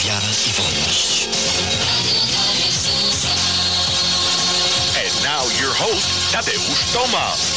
wiara i wolność. And now your host, Tadeusz Tomasz.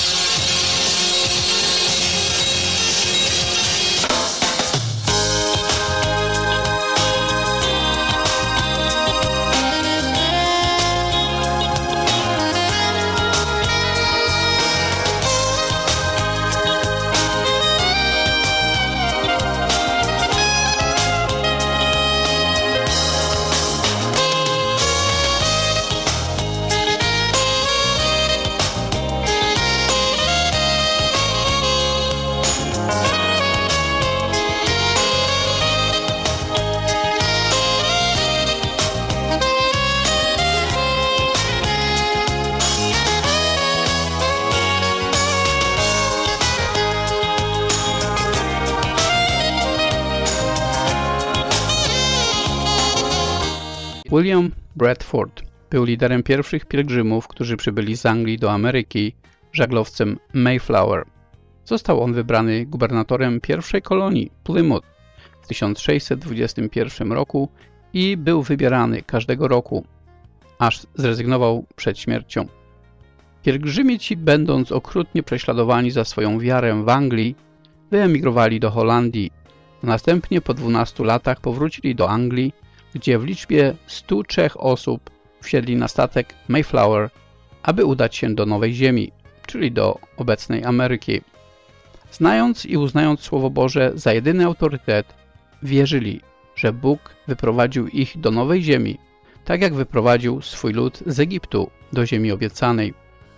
William Bradford był liderem pierwszych pielgrzymów, którzy przybyli z Anglii do Ameryki żaglowcem Mayflower. Został on wybrany gubernatorem pierwszej kolonii Plymouth w 1621 roku i był wybierany każdego roku, aż zrezygnował przed śmiercią. Pielgrzymi ci, będąc okrutnie prześladowani za swoją wiarę w Anglii, wyemigrowali do Holandii. Następnie po 12 latach powrócili do Anglii, gdzie w liczbie 103 osób wsiedli na statek Mayflower, aby udać się do Nowej Ziemi, czyli do obecnej Ameryki. Znając i uznając Słowo Boże za jedyny autorytet, wierzyli, że Bóg wyprowadził ich do Nowej Ziemi, tak jak wyprowadził swój lud z Egiptu do Ziemi obiecanej.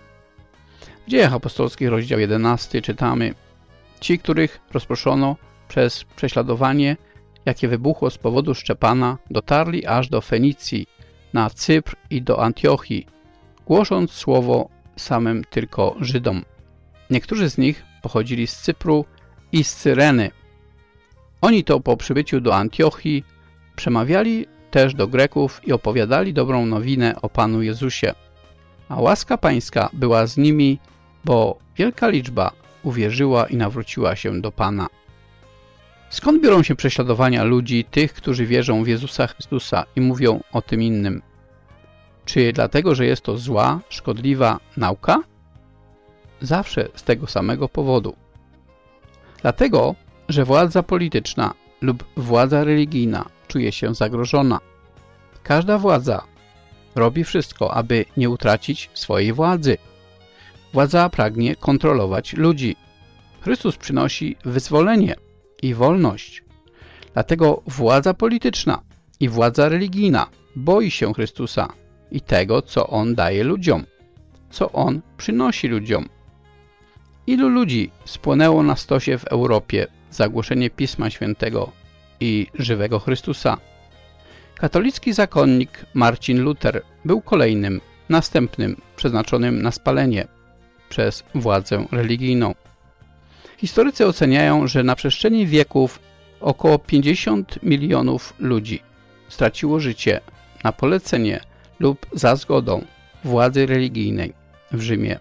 W Dziejach Apostolskich, rozdział 11, czytamy: Ci, których rozproszono przez prześladowanie, jakie wybuchło z powodu Szczepana, dotarli aż do Fenicji, na Cypr i do Antiochii, głosząc słowo samym tylko Żydom. Niektórzy z nich pochodzili z Cypru i z Cyreny. Oni to po przybyciu do Antiochii przemawiali też do Greków i opowiadali dobrą nowinę o Panu Jezusie. A łaska Pańska była z nimi, bo wielka liczba uwierzyła i nawróciła się do Pana. Skąd biorą się prześladowania ludzi, tych, którzy wierzą w Jezusa Chrystusa i mówią o tym innym? Czy dlatego, że jest to zła, szkodliwa nauka? Zawsze z tego samego powodu. Dlatego, że władza polityczna lub władza religijna czuje się zagrożona. Każda władza robi wszystko, aby nie utracić swojej władzy. Władza pragnie kontrolować ludzi. Chrystus przynosi wyzwolenie i wolność. Dlatego władza polityczna i władza religijna boi się Chrystusa i tego, co On daje ludziom, co On przynosi ludziom. Ilu ludzi spłonęło na stosie w Europie za głoszenie Pisma Świętego i żywego Chrystusa? Katolicki zakonnik Marcin Luther był kolejnym, następnym przeznaczonym na spalenie przez władzę religijną. Historycy oceniają, że na przestrzeni wieków około 50 milionów ludzi straciło życie na polecenie lub za zgodą władzy religijnej w Rzymie.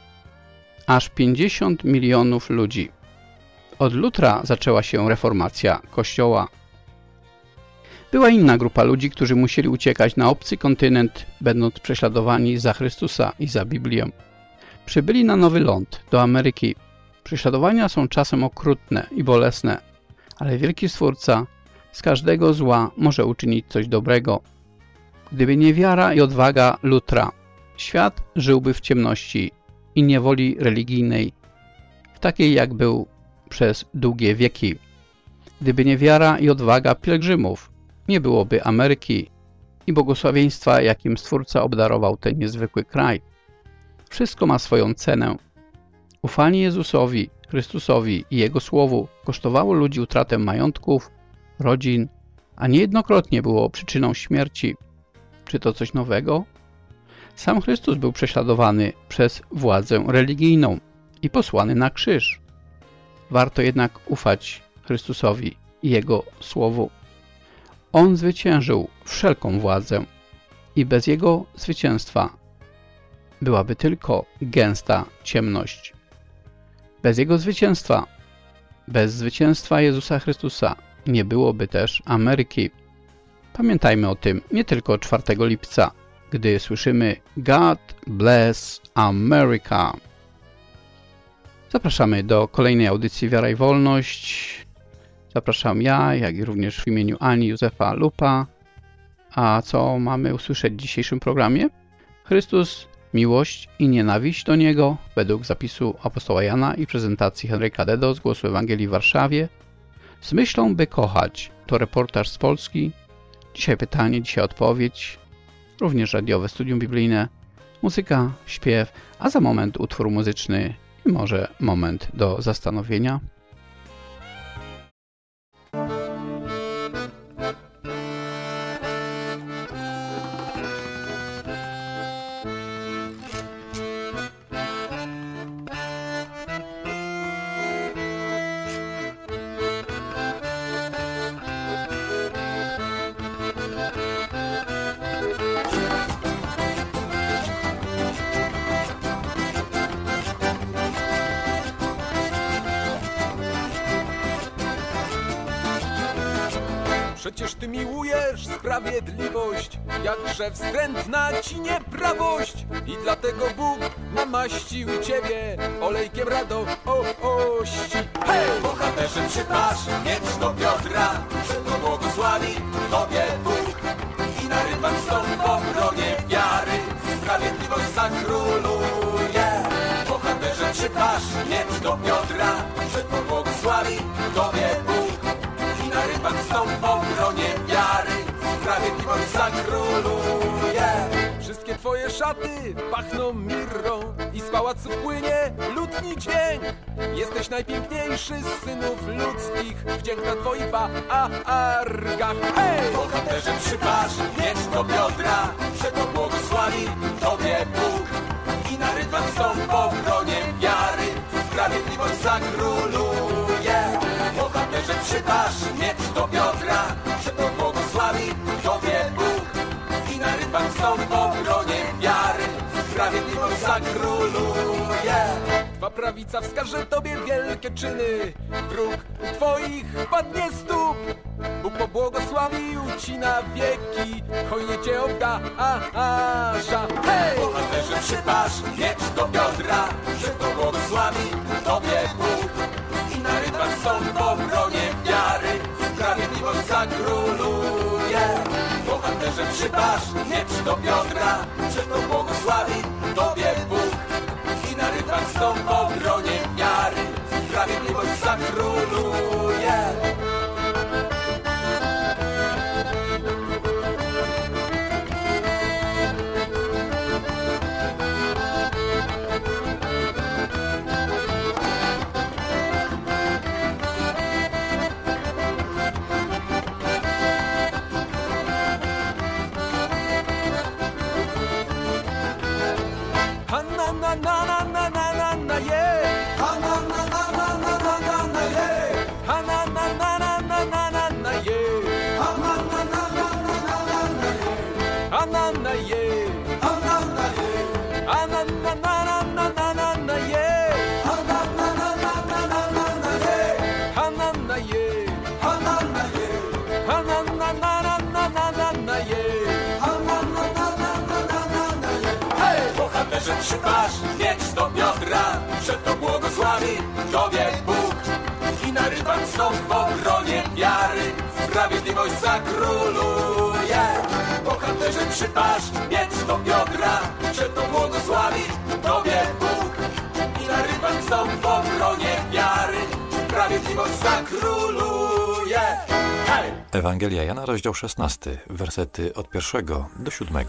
Aż 50 milionów ludzi. Od Lutra zaczęła się reformacja Kościoła. Była inna grupa ludzi, którzy musieli uciekać na obcy kontynent, będąc prześladowani za Chrystusa i za Biblię. Przybyli na Nowy Ląd, do Ameryki. Prześladowania są czasem okrutne i bolesne, ale wielki Stwórca z każdego zła może uczynić coś dobrego. Gdyby nie wiara i odwaga Lutra, świat żyłby w ciemności i niewoli religijnej, w takiej jak był przez długie wieki. Gdyby nie wiara i odwaga pielgrzymów, nie byłoby Ameryki i błogosławieństwa, jakim Stwórca obdarował ten niezwykły kraj. Wszystko ma swoją cenę. Ufanie Jezusowi, Chrystusowi i Jego Słowu kosztowało ludzi utratę majątków, rodzin, a niejednokrotnie było przyczyną śmierci. Czy to coś nowego? Sam Chrystus był prześladowany przez władzę religijną i posłany na krzyż. Warto jednak ufać Chrystusowi i Jego Słowu. On zwyciężył wszelką władzę i bez Jego zwycięstwa byłaby tylko gęsta ciemność. Bez Jego zwycięstwa, bez zwycięstwa Jezusa Chrystusa nie byłoby też Ameryki. Pamiętajmy o tym nie tylko 4 lipca, gdy słyszymy God Bless America. Zapraszamy do kolejnej audycji Wiara i Wolność. Zapraszam ja, jak i również w imieniu Ani Józefa Lupa. A co mamy usłyszeć w dzisiejszym programie? Chrystus, miłość i nienawiść do Niego według zapisu apostoła Jana i prezentacji Henryka Dedo z Głosu Ewangelii w Warszawie. Z myślą, by kochać. To reportaż z Polski. Dzisiaj pytanie, dzisiaj odpowiedź. Również radiowe studium biblijne. Muzyka, śpiew, a za moment utwór muzyczny i może moment do zastanowienia. Przecież Ty miłujesz sprawiedliwość, jakże wstrętna Ci nieprawość. I dlatego Bóg namaścił Ciebie olejkiem radości. Hej! Bohaterze, przypasz miecz do biodra, że to błogosławi Tobie Bóg. I na rybach stąd w obronie wiary sprawiedliwość zakróluje. Bohaterze, przypasz miecz do biodra, że to błogosławi Tobie Bóg. Na rybach stąd w obronie wiary sprawiedliwość zakróluje. Wszystkie Twoje szaty pachną mirrą i z pałaców płynie lutni dźwięk. Jesteś najpiękniejszy z synów ludzkich, wdzięk na Twoich wargach. Hej! Bohaterze, przypasz miecz do biodra, że to błogosławi Tobie Bóg. I na rybach stąd w obronie wiary sprawiedliwość zakróluje. Bohaterze, przypasz miecz do biodra, że to błogosławi Tobie Bóg. I na rybach stąd w obronie wiary sprawiedliwość zakróluje. Twa prawica wskaże Tobie wielkie czyny, wróg Twoich padnie stóp. Bóg pobłogosławił Ci na wieki, hojnie Cię obdarza. Hej! Bohaterze, przypasz miecz do biodra, że to błogosławi Tobie Bóg. I na rybach stąd w obronie wiary sprawiedliwość zakróluje. Bohaterze, przypasz miecz do biodra, że to błogosławi Tobie Bóg. I na rybach stąd w obronie wiary sprawiedliwość zakróluje. Bohaterze, przypasz miecz do biodra, że to błogosławi Tobie Bóg. I na rybach stąd w obronie wiary sprawiedliwość zakróluje. Bohaterze, przypasz miecz do biodra, że to błogosławi Tobie Bóg. I na rybach stąd w obronie wiary sprawiedliwość zakróluje. Hej! Ewangelia Jana, rozdział 16, wersety od 1 do 7.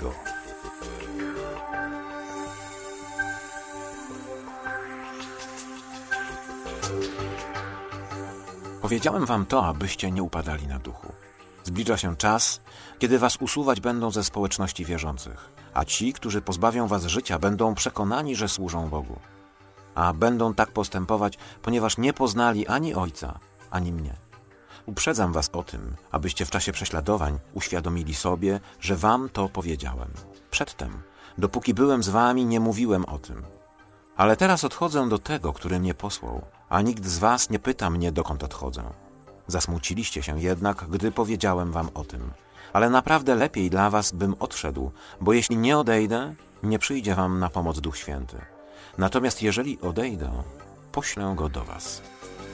Powiedziałem wam to, abyście nie upadali na duchu. Zbliża się czas, kiedy was usuwać będą ze społeczności wierzących, a ci, którzy pozbawią was życia, będą przekonani, że służą Bogu. A będą tak postępować, ponieważ nie poznali ani Ojca, ani mnie. Uprzedzam was o tym, abyście w czasie prześladowań uświadomili sobie, że wam to powiedziałem. Przedtem, dopóki byłem z wami, nie mówiłem o tym. Ale teraz odchodzę do tego, który mnie posłał, a nikt z was nie pyta mnie, dokąd odchodzę. Zasmuciliście się jednak, gdy powiedziałem wam o tym. Ale naprawdę lepiej dla was, bym odszedł, bo jeśli nie odejdę, nie przyjdzie wam na pomoc Duch Święty. Natomiast jeżeli odejdę, poślę go do was.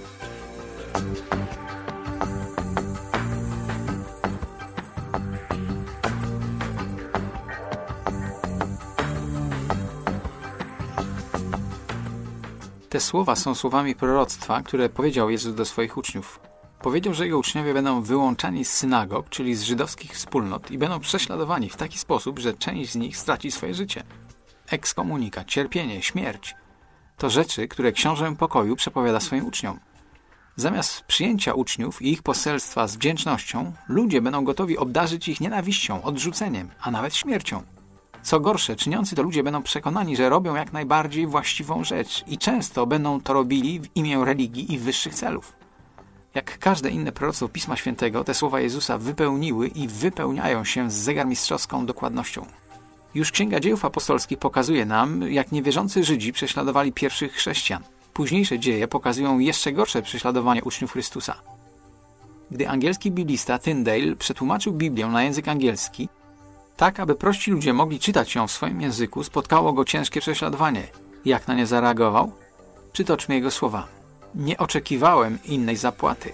Te słowa są słowami proroctwa, które powiedział Jezus do swoich uczniów. Powiedział, że jego uczniowie będą wyłączani z synagog, czyli z żydowskich wspólnot i będą prześladowani w taki sposób, że część z nich straci swoje życie. Ekskomunika, cierpienie, śmierć to rzeczy, które książę pokoju przepowiada swoim uczniom. Zamiast przyjęcia uczniów i ich poselstwa z wdzięcznością, ludzie będą gotowi obdarzyć ich nienawiścią, odrzuceniem, a nawet śmiercią. Co gorsze, czyniący to ludzie będą przekonani, że robią jak najbardziej właściwą rzecz i często będą to robili w imię religii i wyższych celów. Jak każde inne proroctwo Pisma Świętego, te słowa Jezusa wypełniły i wypełniają się z zegarmistrzowską dokładnością. Już Księga Dziejów Apostolskich pokazuje nam, jak niewierzący Żydzi prześladowali pierwszych chrześcijan. Późniejsze dzieje pokazują jeszcze gorsze prześladowanie uczniów Chrystusa. Gdy angielski biblista Tyndale przetłumaczył Biblię na język angielski, tak aby prości ludzie mogli czytać ją w swoim języku, spotkało go ciężkie prześladowanie. Jak na nie zareagował? Przytoczmy jego słowa. Nie oczekiwałem innej zapłaty.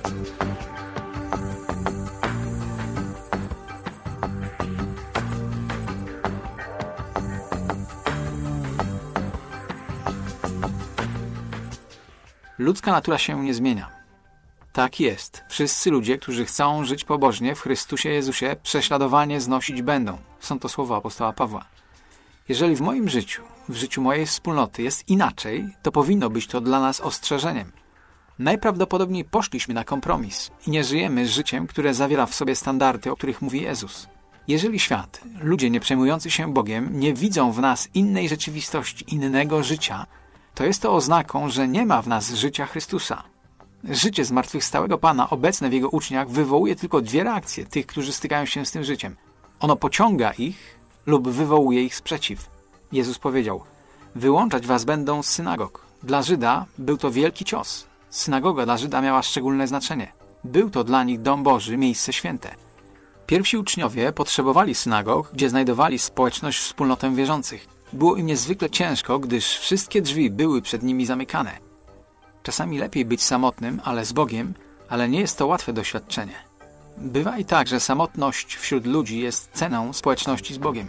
Ludzka natura się nie zmienia. Tak jest. Wszyscy ludzie, którzy chcą żyć pobożnie w Chrystusie Jezusie, prześladowanie znosić będą. Są to słowa apostoła Pawła. Jeżeli w moim życiu, w życiu mojej wspólnoty jest inaczej, to powinno być to dla nas ostrzeżeniem. Najprawdopodobniej poszliśmy na kompromis i nie żyjemy życiem, które zawiera w sobie standardy, o których mówi Jezus. Jeżeli świat, ludzie nie przejmujący się Bogiem, nie widzą w nas innej rzeczywistości, innego życia, to jest to oznaką, że nie ma w nas życia Chrystusa. Życie zmartwychwstałego Pana obecne w Jego uczniach wywołuje tylko dwie reakcje tych, którzy stykają się z tym życiem. Ono pociąga ich lub wywołuje ich sprzeciw. Jezus powiedział: wyłączać was będą z synagog. Dla Żyda był to wielki cios. Synagoga dla Żyda miała szczególne znaczenie. Był to dla nich dom Boży, miejsce święte. Pierwsi uczniowie potrzebowali synagog, gdzie znajdowali społeczność, wspólnotę wierzących. Było im niezwykle ciężko, gdyż wszystkie drzwi były przed nimi zamykane. Czasami lepiej być samotnym, ale z Bogiem, ale nie jest to łatwe doświadczenie. Bywa i tak, że samotność wśród ludzi jest ceną społeczności z Bogiem.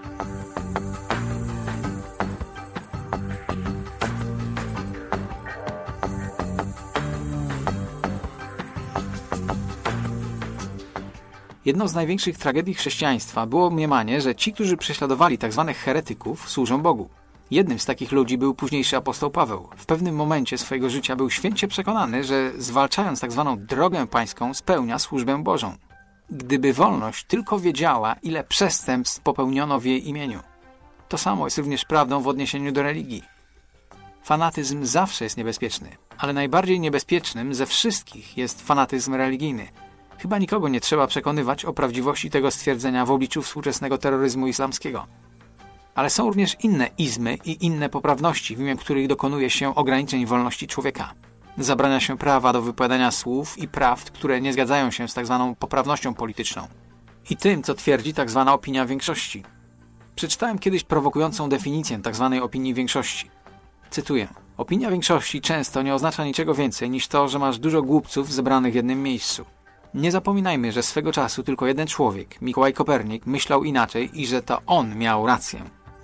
Jedną z największych tragedii chrześcijaństwa było mniemanie, że ci, którzy prześladowali tzw. heretyków, służą Bogu. Jednym z takich ludzi był późniejszy apostoł Paweł. W pewnym momencie swojego życia był święcie przekonany, że zwalczając tzw. drogę pańską spełnia służbę Bożą. Gdyby wolność tylko wiedziała, ile przestępstw popełniono w jej imieniu. To samo jest również prawdą w odniesieniu do religii. Fanatyzm zawsze jest niebezpieczny, ale najbardziej niebezpiecznym ze wszystkich jest fanatyzm religijny. Chyba nikogo nie trzeba przekonywać o prawdziwości tego stwierdzenia w obliczu współczesnego terroryzmu islamskiego. Ale są również inne izmy i inne poprawności, w imię których dokonuje się ograniczeń wolności człowieka. Zabrania się prawa do wypowiadania słów i prawd, które nie zgadzają się z tzw. poprawnością polityczną. I tym, co twierdzi tzw. opinia większości. Przeczytałem kiedyś prowokującą definicję tzw. opinii większości. Cytuję. Opinia większości często nie oznacza niczego więcej niż to, że masz dużo głupców zebranych w jednym miejscu. Nie zapominajmy, że swego czasu tylko jeden człowiek, Mikołaj Kopernik, myślał inaczej i że to on miał rację.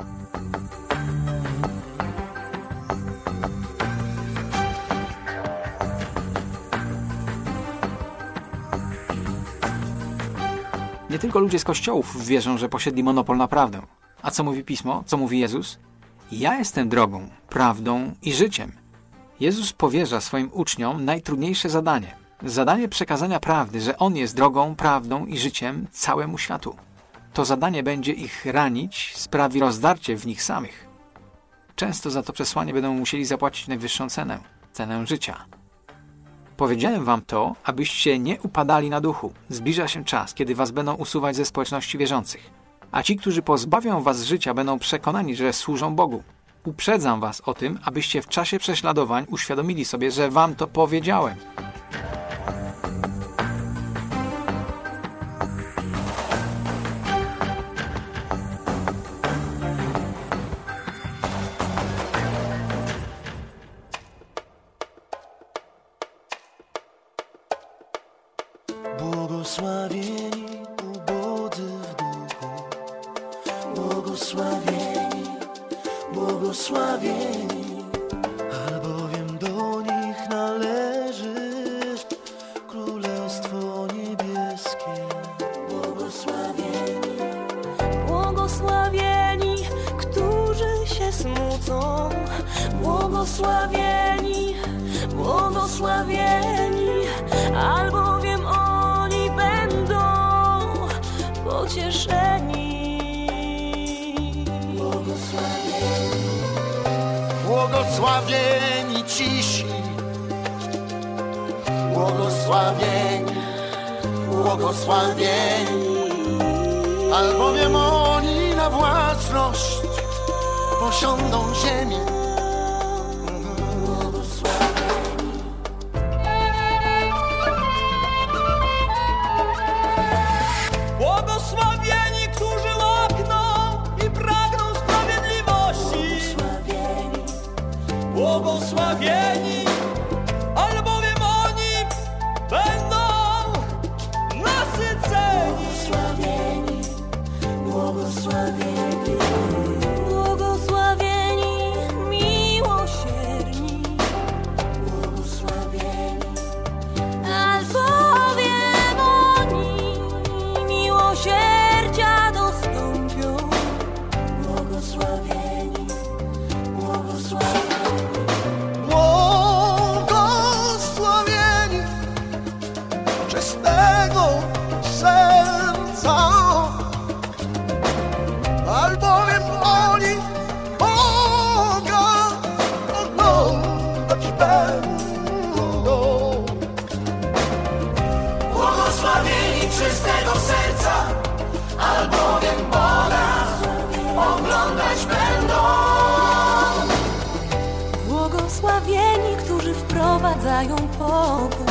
Nie tylko ludzie z kościołów wierzą, że posiedli monopol na prawdę. A co mówi Pismo? Co mówi Jezus? Ja jestem drogą, prawdą i życiem. Jezus powierza swoim uczniom najtrudniejsze zadanie. Zadanie przekazania prawdy, że On jest drogą, prawdą i życiem całemu światu. To zadanie będzie ich ranić, sprawi rozdarcie w nich samych. Często za to przesłanie będą musieli zapłacić najwyższą cenę, cenę życia. Powiedziałem wam to, abyście nie upadali na duchu. Zbliża się czas, kiedy was będą usuwać ze społeczności wierzących. A ci, którzy pozbawią was życia, będą przekonani, że służą Bogu. Uprzedzam was o tym, abyście w czasie prześladowań uświadomili sobie, że wam to powiedziałem. Błogosławieni ubodzy w duchu, błogosławieni, błogosławieni, albowiem do nich należy Królestwo Niebieskie. Błogosławieni, błogosławieni, którzy się smucą, błogosławieni, błogosławieni, albowiem oni będą pocieszeni. błogosławieni, błogosławieni cisi, błogosławieni, błogosławieni, albowiem oni na własność posiądą ziemię. Błogosławieni, którzy łakną i pragną sprawiedliwości. Błogosławieni, albowiem oni będą nasyceni. Błogosławieni, błogosławieni, miłosierni, błogosławieni, albowiem oni miłosierdzia dostąpią. Błogosławieni, błogosławieni, Błogosławieni czystego serca, albowiem oni Boga oglądać będą. Błogosławieni czystego serca, albowiem Boga oglądać będą. błogosławieni, którzy wprowadzają pokój.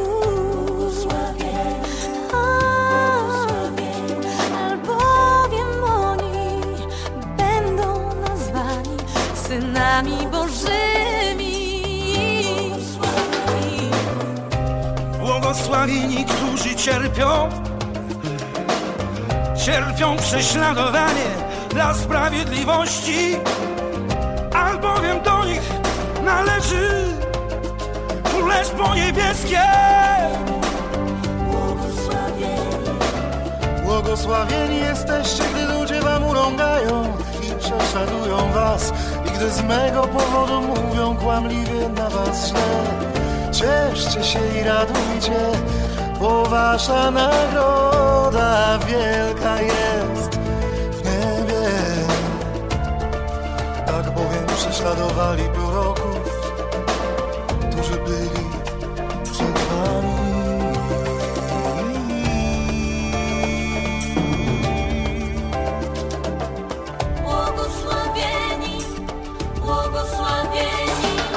Albowiem oni będą nazwani synami Bożymi. Błogosławieni, którzy cierpią prześladowanie dla sprawiedliwości, albowiem do nich należy Królestwo Niebieskie. Błogosławieni jesteście, gdy ludzie wam urągają i prześladują was, i gdy z mego powodu mówią kłamliwie na was źle. Cieszcie się i radujcie, bo wasza nagroda wielka jest w niebie. Tak bowiem prześladowali proroków, którzy byli przed wami. Błogosławieni, błogosławieni.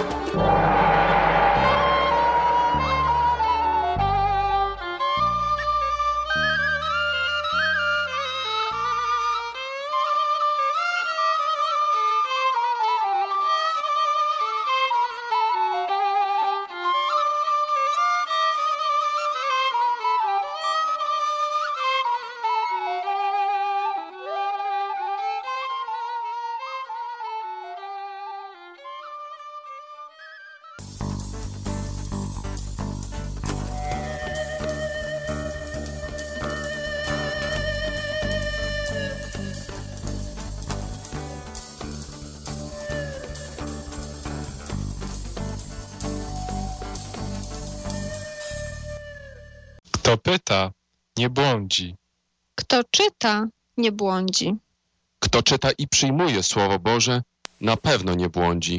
Kto pyta, nie błądzi. Kto czyta, nie błądzi. Kto czyta i przyjmuje Słowo Boże, na pewno nie błądzi.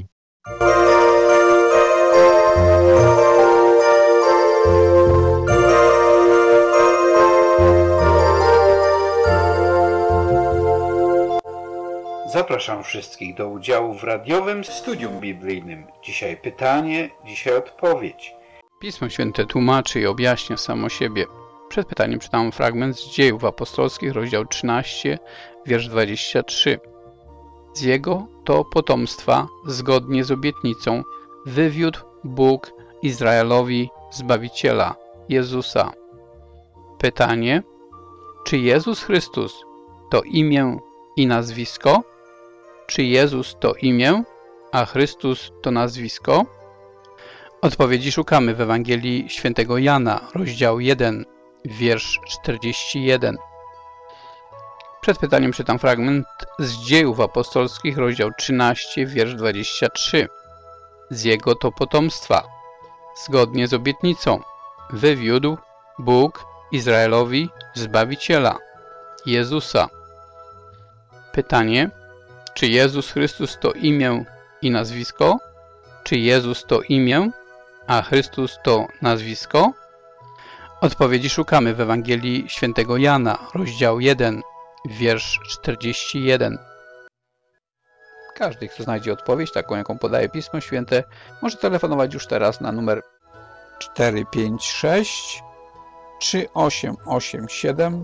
Zapraszam wszystkich do udziału w radiowym studium biblijnym. Dzisiaj pytanie, dzisiaj odpowiedź. Pismo Święte tłumaczy i objaśnia samo siebie. Przed pytaniem czytam fragment z Dziejów Apostolskich, rozdział 13, wiersz 23. Z jego to potomstwa, zgodnie z obietnicą, wywiódł Bóg Izraelowi Zbawiciela, Jezusa. Pytanie: czy Jezus Chrystus to imię i nazwisko? Czy Jezus to imię, a Chrystus to nazwisko? Odpowiedzi szukamy w Ewangelii Świętego Jana, rozdział 1, wiersz 41. Przed pytaniem czytam fragment z Dziejów Apostolskich, rozdział 13, wiersz 23. Z jego to potomstwa, zgodnie z obietnicą, wywiódł Bóg Izraelowi Zbawiciela, Jezusa. Pytanie: czy Jezus Chrystus to imię i nazwisko? Czy Jezus to imię, a Chrystus to nazwisko? Odpowiedzi szukamy w Ewangelii Świętego Jana, rozdział 1, wiersz 41. Każdy, kto znajdzie odpowiedź, taką jaką podaje Pismo Święte, może telefonować już teraz na numer 456 3887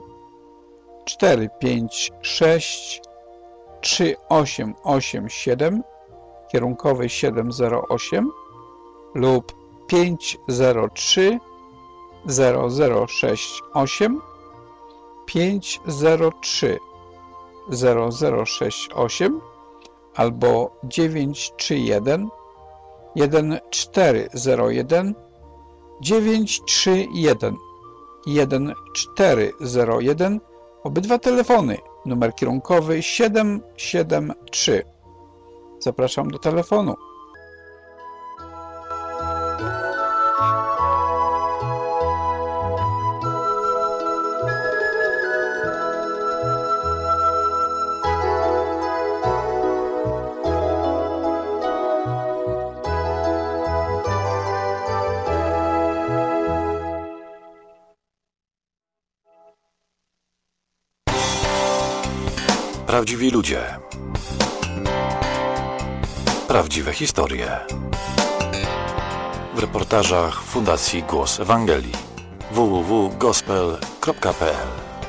456 3887 kierunkowy 708 lub 503 0068 503 0068 albo 931 1401 931 1401. Obydwa telefony, numer kierunkowy 773. Zapraszam do telefonu. Prawdziwi ludzie. Prawdziwe historie. W reportażach Fundacji Głos Ewangelii. www.gospel.pl.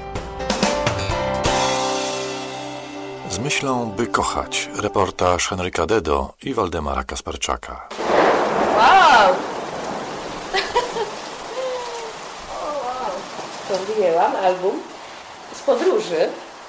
Z myślą, by kochać. Reportaż Henryka Dedo i Waldemara Kasperczaka. Wow! To wyjęłam album z podróży.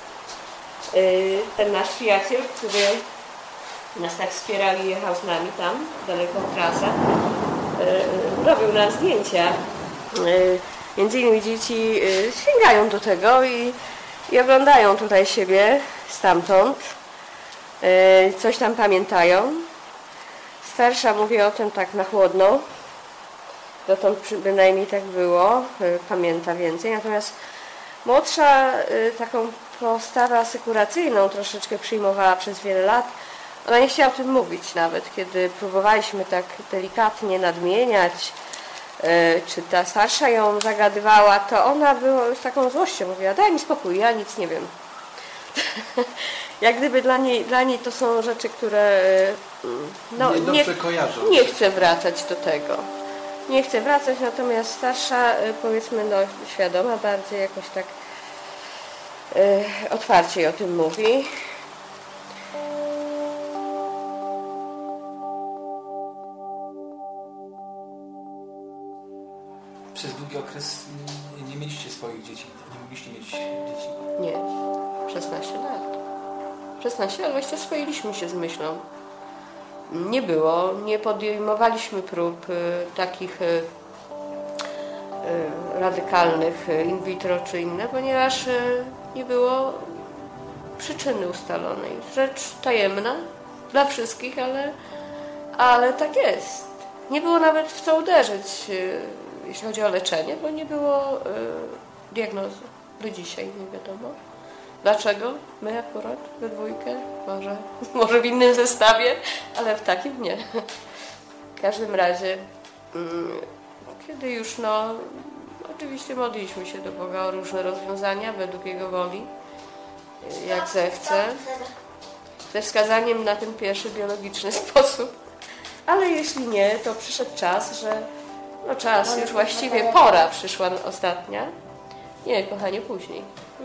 Ten nasz przyjaciel, który nas tak wspierał i jechał z nami tam, daleką trasę, robił nam zdjęcia. Między innymi dzieci sięgają do tego i oglądają tutaj siebie stamtąd. Coś tam pamiętają. Starsza mówi o tym tak na chłodno. Dotąd bynajmniej tak było. Pamięta więcej. Natomiast młodsza taką postawę asekuracyjną troszeczkę przyjmowała przez wiele lat. Ona nie chciała o tym mówić nawet, kiedy próbowaliśmy tak delikatnie nadmieniać, czy ta starsza ją zagadywała, to ona była z taką złością, mówiła: daj mi spokój, ja nic nie wiem. Jak gdyby dla niej to są rzeczy, które nie chcę wracać do tego. Nie chcę wracać, natomiast starsza, powiedzmy, świadoma bardziej, jakoś tak otwarcie o tym mówi. Przez długi okres nie mieliście swoich dzieci, nie mogliście mieć dzieci? Nie, 16 lat. 16 lat właściwie swoiliśmy się z myślą. Nie było, nie podejmowaliśmy prób takich radykalnych in vitro czy inne, ponieważ nie było przyczyny ustalonej. Rzecz tajemna dla wszystkich, ale tak jest. Nie było nawet w co uderzyć, jeśli chodzi o leczenie, bo nie było diagnozy. Do dzisiaj nie wiadomo. Dlaczego? My akurat we dwójkę? Może w innym zestawie, ale w takim nie. W każdym razie, kiedy już oczywiście modliliśmy się do Boga o różne rozwiązania według Jego woli, jak zechce, ze wskazaniem na ten pierwszy biologiczny sposób. Ale jeśli nie, to przyszedł czas, że czas, już właściwie pora przyszła ostatnia. Nie, kochanie, później.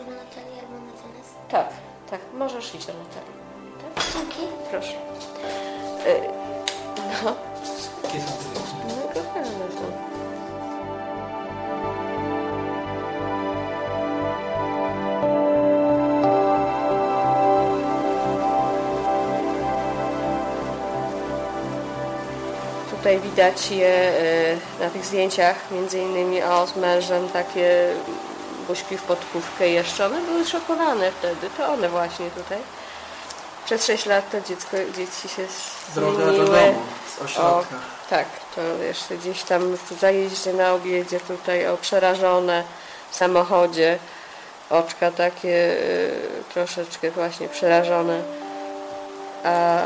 Tak, możesz iść do Natalii. Tak? Dzięki. Proszę. Kochane to. Tutaj widać je na tych zdjęciach, między innymi z mężem, takie buźki w podkówkę jeszcze. One były szokowane wtedy, to one właśnie tutaj. Przez 6 lat to dzieci się Droga zmieniły. do domu z ośrodka. Tak, to jeszcze gdzieś tam w zajeździe na obiedzie tutaj przerażone w samochodzie. Oczka takie troszeczkę właśnie przerażone. A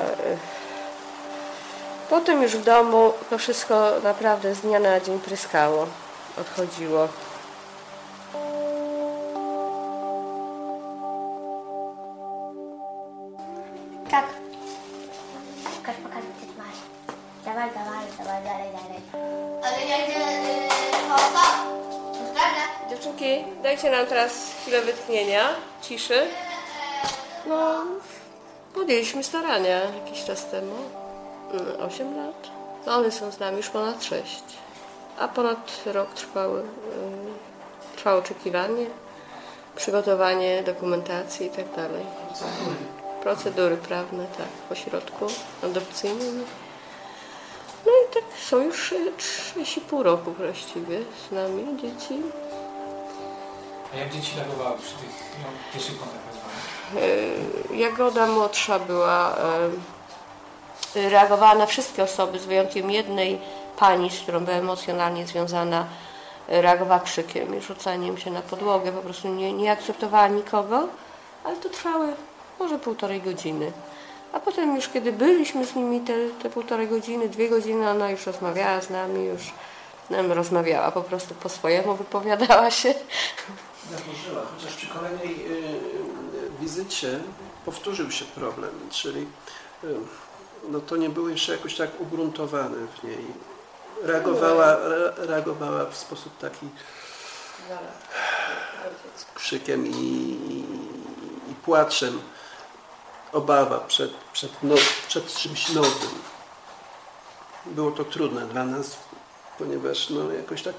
potem już w domu to wszystko naprawdę z dnia na dzień pryskało, odchodziło. Tak. Pokaż, gdzie ty masz. Dawaj, dalej. Ale ja idę chowa. Dziewczynki, dajcie nam teraz chwilę wytchnienia, ciszy. No, podjęliśmy starania jakiś czas temu. 8 lat. No, one są z nami już ponad 6. A ponad rok trwało oczekiwanie, przygotowanie dokumentacji i tak dalej. Procedury prawne, tak, w ośrodku adopcyjnym. No i tak są już 6,5 roku właściwie z nami dzieci. A jak dzieci reagowały przy tych pierwszych kontaktach z wami? Jagoda młodsza reagowała na wszystkie osoby, z wyjątkiem jednej pani, z którą była emocjonalnie związana, reagowała krzykiem i rzucaniem się na podłogę, po prostu nie akceptowała nikogo, ale to trwało może 1,5 godziny. A potem już kiedy byliśmy z nimi te 1,5 godziny, 2 godziny, ona już rozmawiała z nami, już nam rozmawiała, po prostu po swojemu wypowiadała się. Założyła, chociaż przy kolejnej wizycie powtórzył się problem, czyli no to nie było jeszcze jakoś tak ugruntowane w niej. Reagowała w sposób taki krzykiem i płaczem. Obawa przed czymś nowym. Było to trudne dla nas, ponieważ no jakoś tak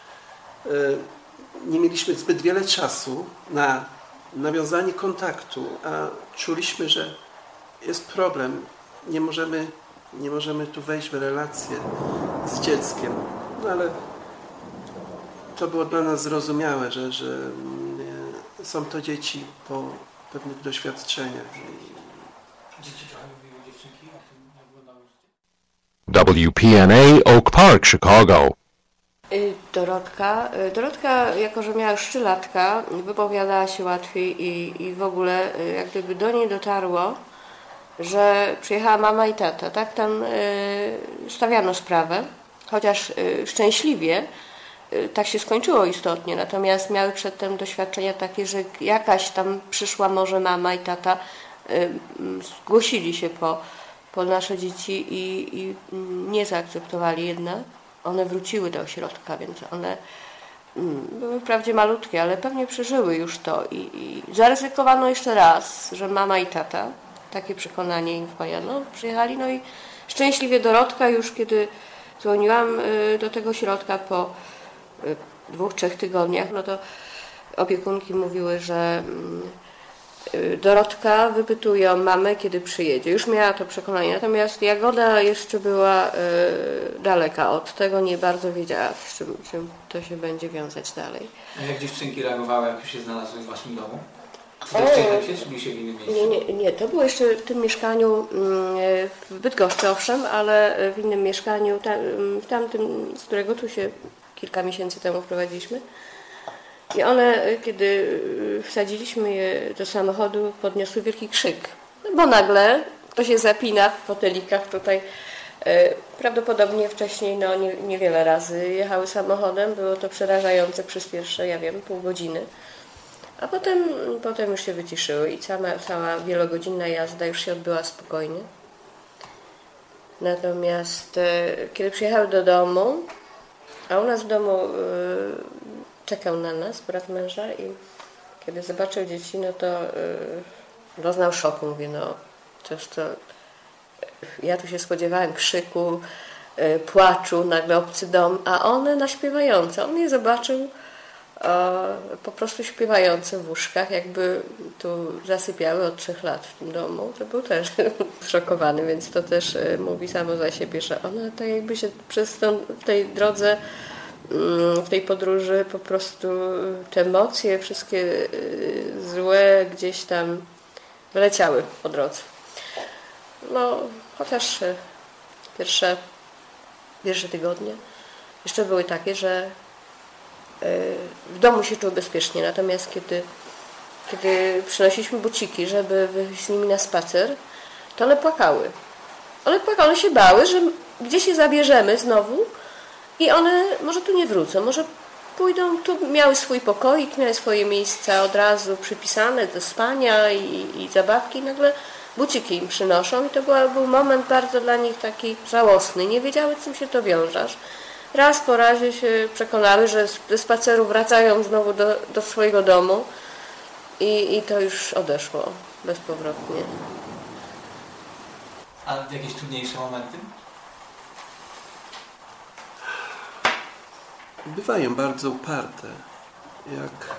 nie mieliśmy zbyt wiele czasu na nawiązanie kontaktu, a czuliśmy, że jest problem. Nie możemy tu wejść w relację z dzieckiem. No ale to było dla nas zrozumiałe, że są to dzieci po pewnych doświadczeniach. Dzieci trochę mówiły dziewczynki o tym, jak wyglądało życie? WPNA Oak Park, Chicago. Dorotka, jako że miała już 3-latka, wypowiadała się łatwiej i w ogóle jak gdyby do niej dotarło, że przyjechała mama i tata. Tak tam stawiano sprawę, chociaż szczęśliwie tak się skończyło istotnie, natomiast miały przedtem doświadczenia takie, że jakaś tam przyszła może mama i tata, zgłosili się po nasze dzieci i nie zaakceptowali jednak. One wróciły do ośrodka, więc one były wprawdzie malutkie, ale pewnie przeżyły już to i zaryzykowano jeszcze raz, że mama i tata, takie przekonanie im wpajano, przyjechali, no i szczęśliwie Dorotka już kiedy dzwoniłam do tego ośrodka po 2-3 tygodniach, no to opiekunki mówiły, że Dorotka wypytuje o mamę, kiedy przyjedzie. Już miała to przekonanie, natomiast Jagoda jeszcze była daleka od tego, nie bardzo wiedziała, z czym to się będzie wiązać dalej. A jak dziewczynki reagowały, jak już się znalazły w waszym domu? Czy byli się w innym miejscu? Nie, to było jeszcze w tym mieszkaniu w Bydgoszczy, owszem, ale w innym mieszkaniu, w tamtym, z którego tu się kilka miesięcy temu wprowadziliśmy. I one, kiedy wsadziliśmy je do samochodu, podniosły wielki krzyk, bo nagle ktoś się zapina w fotelikach tutaj. Prawdopodobnie wcześniej niewiele razy jechały samochodem, było to przerażające przez pierwsze, pół godziny. A potem już się wyciszyły i cała wielogodzinna jazda już się odbyła spokojnie. Natomiast kiedy przyjechały do domu, a u nas w domu czekał na nas brat męża i kiedy zobaczył dzieci, no to doznał szoku. Mówię, no toż to ja tu się spodziewałem krzyku, płaczu, nagle obcy dom, a one naśpiewające. On je zobaczył, po prostu śpiewające w łóżkach, jakby tu zasypiały od 3 lat w tym domu. To był też szokowany, więc to też mówi samo za siebie, że ona tak jakby się w tej drodze, w tej podróży po prostu te emocje, wszystkie złe gdzieś tam wyleciały po drodze. No, chociaż pierwsze tygodnie jeszcze były takie, że w domu się czuł bezpiecznie, natomiast kiedy przynosiliśmy buciki, żeby wyjść z nimi na spacer, to one płakały. One się bały, że gdzieś je zabierzemy znowu i one może tu nie wrócą, może pójdą, tu miały swój pokoik, miały swoje miejsca od razu przypisane do spania i zabawki, i nagle buciki im przynoszą i to był moment bardzo dla nich taki żałosny. Nie wiedziały, czym się to wiąże. Raz po razie się przekonały, że ze spaceru wracają znowu do swojego domu i to już odeszło bezpowrotnie. A jakieś trudniejsze momenty? Bywają bardzo uparte. Jak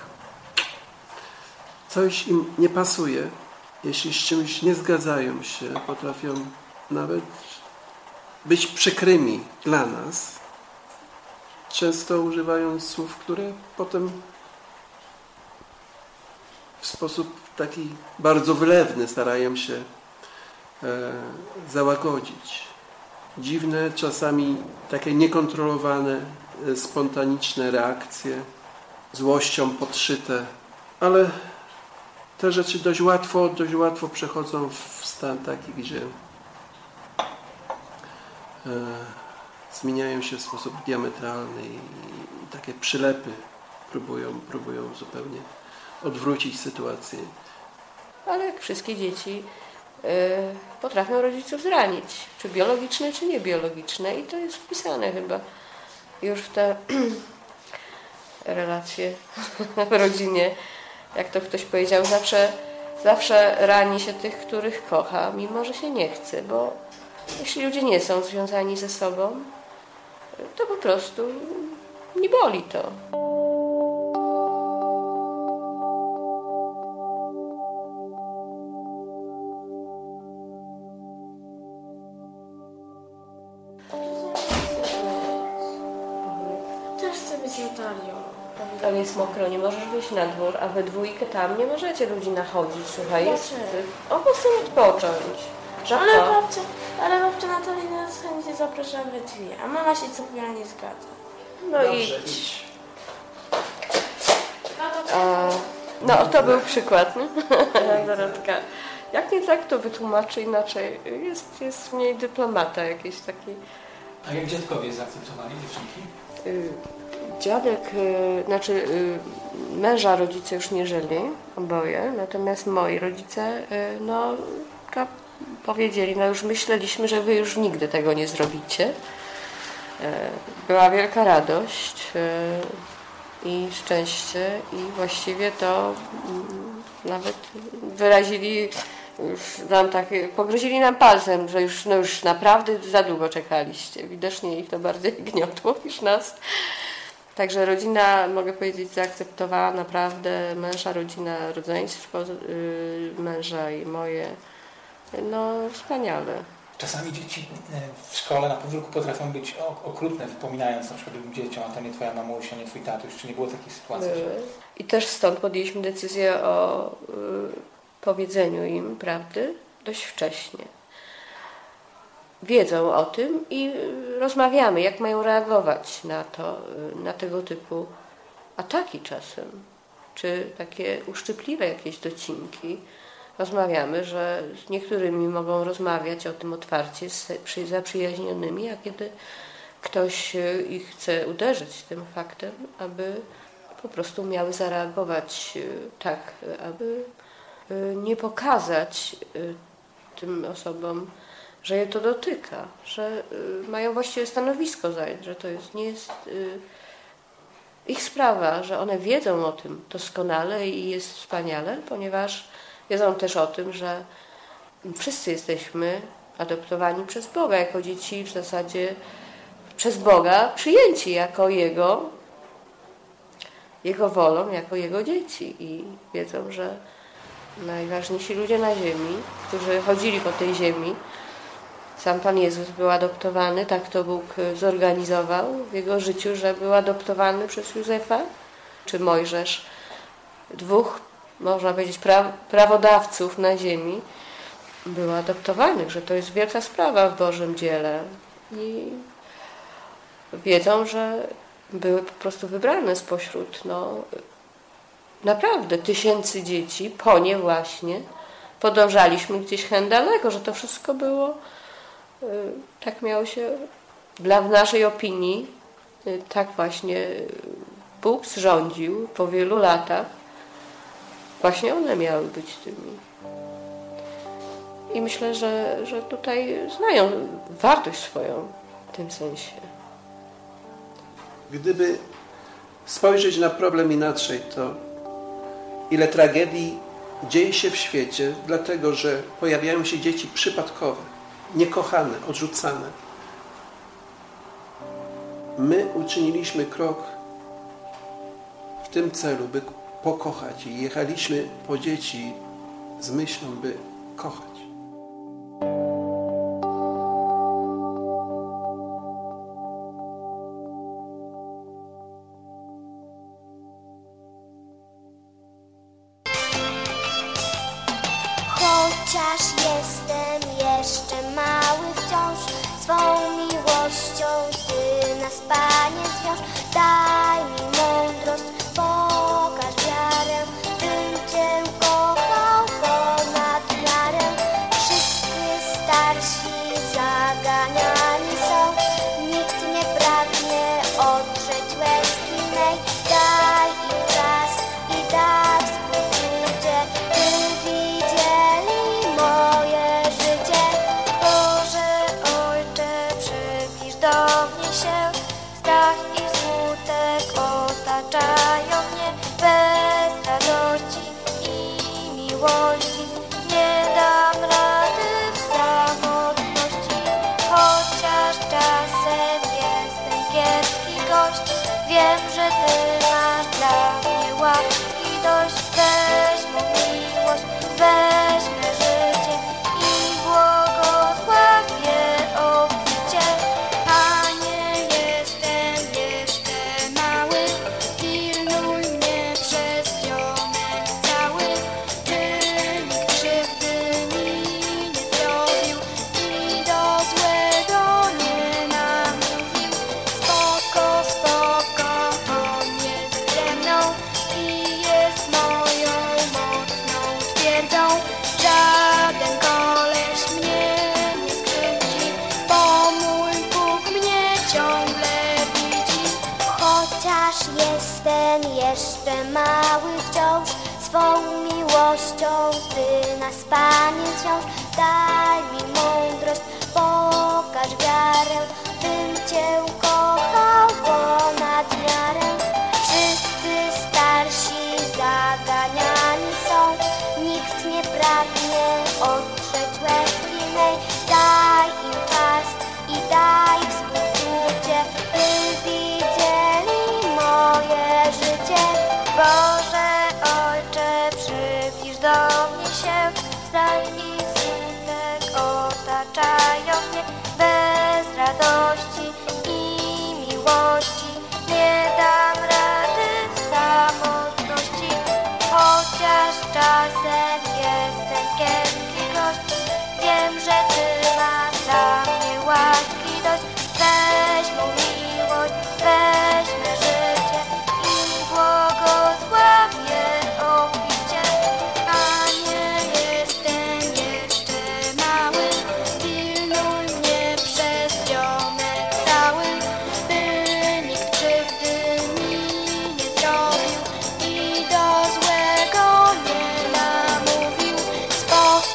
coś im nie pasuje, jeśli z czymś nie zgadzają się, potrafią nawet być przykrymi dla nas. Często używają słów, które potem w sposób taki bardzo wylewny starają się załagodzić. Dziwne, czasami takie niekontrolowane, spontaniczne reakcje, złością podszyte, ale te rzeczy dość łatwo przechodzą w stan taki, gdzie zmieniają się w sposób diametralny i takie przylepy próbują zupełnie odwrócić sytuację. Ale jak wszystkie dzieci potrafią rodziców zranić, czy biologiczne, czy niebiologiczne, i to jest wpisane chyba już w te relacje w rodzinie. Jak to ktoś powiedział, zawsze rani się tych, których kocha, mimo że się nie chce, bo jeśli ludzie nie są związani ze sobą, to po prostu nie boli to. Też chcę być Natalią. Tam jest mokro, nie możesz wyjść na dwór, a we dwójkę tam nie możecie ludzi nachodzić. Słuchaj, jest... bo chcą odpocząć. Ale babcia Natalii nas chętnie zaprasza we dwie, a mama się co chwila nie zgadza. No idź. No to był przykład, nie? Dorotka. Jak nie tak, to wytłumaczy inaczej. Jest w niej dyplomata jakiś taki. A jak dziadkowie zaakceptowali dziewczynki? Dziadek, męża rodzice już nie żyli, oboje, natomiast moi rodzice, powiedzieli, już myśleliśmy, że wy już nigdy tego nie zrobicie. Była wielka radość i szczęście i właściwie to nawet wyrazili, pogrozili nam palcem, że już naprawdę za długo czekaliście. Widocznie ich to bardziej gniotło niż nas. Także rodzina, mogę powiedzieć, zaakceptowała naprawdę męża, rodzina, rodzeństwo męża i moje. Wspaniale. Czasami dzieci w szkole na podwórku potrafią być okrutne, wypominając na przykład dzieciom, a to nie twoja mamusia, nie twój tatuś. Czy nie było takich sytuacji? I też stąd podjęliśmy decyzję o powiedzeniu im prawdy dość wcześnie. Wiedzą o tym i rozmawiamy, jak mają reagować na tego typu ataki czasem, czy takie uszczypliwe jakieś docinki. Rozmawiamy, że z niektórymi mogą rozmawiać o tym otwarcie z zaprzyjaźnionymi, a kiedy ktoś ich chce uderzyć tym faktem, aby po prostu umiały zareagować tak, aby nie pokazać tym osobom, że je to dotyka, że mają właściwie stanowisko zająć, że to nie jest ich sprawa, że one wiedzą o tym doskonale i jest wspaniale, ponieważ wiedzą też o tym, że wszyscy jesteśmy adoptowani przez Boga jako dzieci, w zasadzie przez Boga przyjęci jako Jego Jego wolą jako Jego dzieci i wiedzą, że najważniejsi ludzie na ziemi, którzy chodzili po tej ziemi, sam Pan Jezus był adoptowany, tak to Bóg zorganizował w Jego życiu, że był adoptowany przez Józefa, czy Mojżesz, dwóch, można powiedzieć, prawodawców na ziemi, był adoptowanych, że to jest wielka sprawa w Bożym dziele. I wiedzą, że były po prostu wybrane spośród naprawdę tysięcy dzieci, po nie właśnie podążaliśmy gdzieś hen daleko, że to wszystko było, tak miało się, w naszej opinii, tak właśnie Bóg zrządził po wielu latach. Właśnie one miały być tymi. I myślę, że tutaj znają wartość swoją w tym sensie. Gdyby spojrzeć na problem inaczej, to ile tragedii dzieje się w świecie, dlatego że pojawiają się dzieci przypadkowe, niekochane, odrzucane. My uczyniliśmy krok w tym celu, by pokochać i jechaliśmy po dzieci z myślą, by kochać. Chociaż jestem jeszcze mały wciąż, swą miłością Ty nas, Panie, zwiąż. Daj mi mądrość, pokaż wiarę, bym Cię kochał ponad miarę. Wszyscy starsi zaganiani są, nikt nie pragnie odrzeć łezki mej. Daj im czas i daj współczucie, by widzieli moje życie. Boże Ojcze, przybliż do mnie się, strach i smutek otaczają mnie. Bez radości i miłości nie dam rady w samotności. Chociaż czasem jestem kiepski gość, wiem, że Ty masz dla mnie łaski dość. Weź mą miłość, weź me życie i błogosław je obficie. Panie, jestem jeszcze mały, pilnuj mnie przez ziomek cały, by nikt krzywdy mi nie zrobił i do złego nie namówił. Spoko, spoko, On jest ze mną i jest moją mocną twierdzą. Żaden koleś mnie nie skrzywdzi, bo mój Bóg mnie ciągle widzi. Chociaż jestem jeszcze mały wciąż, swą miłością Ty nas, Panie, zwiąż. Daj mi mądrość, pokaż wiarę, bym Cię kochał ponad miarę. Wszyscy starsi zaganiani są, nikt nie pragnie odrzeć łezki mej. Daj im czas i daj współczucie, by widzieli moje życie. Boże Ojcze, przybliż do mnie się, strach i smutek otaczają mnie. Bez radości i miłości nie dam rady w samotności. Chociaż czasem jestem kiepski gość, wiem, że Ty masz dla mnie łaski dość. Weź mą miłość, weź me życie i błogosław je obficie. Panie, jestem jeszcze mały, pilnuj mnie przez ziomek cały, by nikt krzywdy mi nie zrobił i do złego nie namówił. Spoko,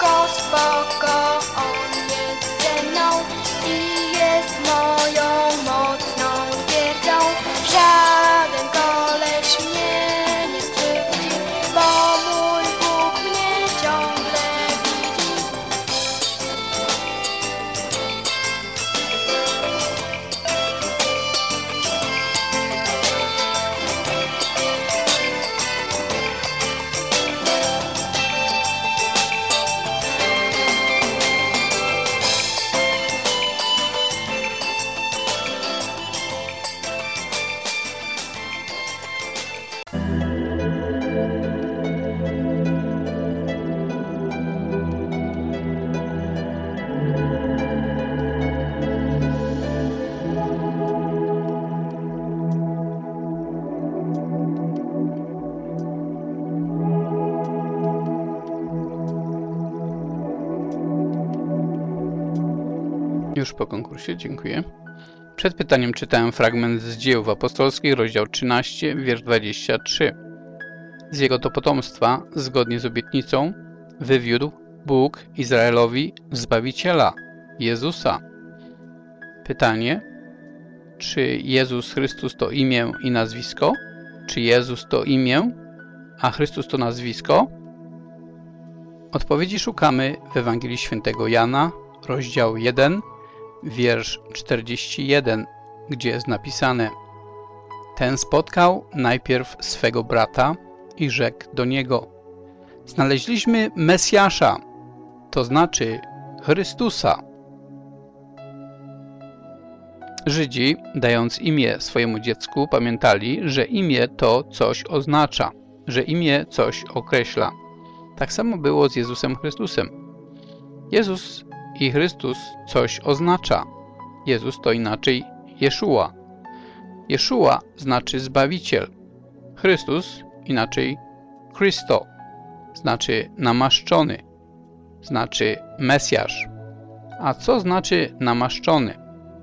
Już po konkursie, dziękuję. Przed pytaniem czytałem fragment z Dzieł Apostolskich, rozdział 13, wiersz 23. Z jego to potomstwa, zgodnie z obietnicą, wywiódł Bóg Izraelowi Zbawiciela, Jezusa. Pytanie, czy Jezus Chrystus to imię i nazwisko? Czy Jezus to imię, a Chrystus to nazwisko? Odpowiedzi szukamy w Ewangelii Świętego Jana, rozdział 1, wiersz 41, gdzie jest napisane: Ten spotkał najpierw swego brata i rzekł do niego: Znaleźliśmy Mesjasza, to znaczy Chrystusa. Żydzi, dając imię swojemu dziecku, pamiętali, że imię to coś oznacza, że imię coś określa. Tak samo było z Jezusem Chrystusem. Jezus i Chrystus coś oznacza. Jezus to inaczej Jeszua. Jeszua znaczy Zbawiciel. Chrystus inaczej Christo, znaczy namaszczony, znaczy Mesjasz. A co znaczy namaszczony?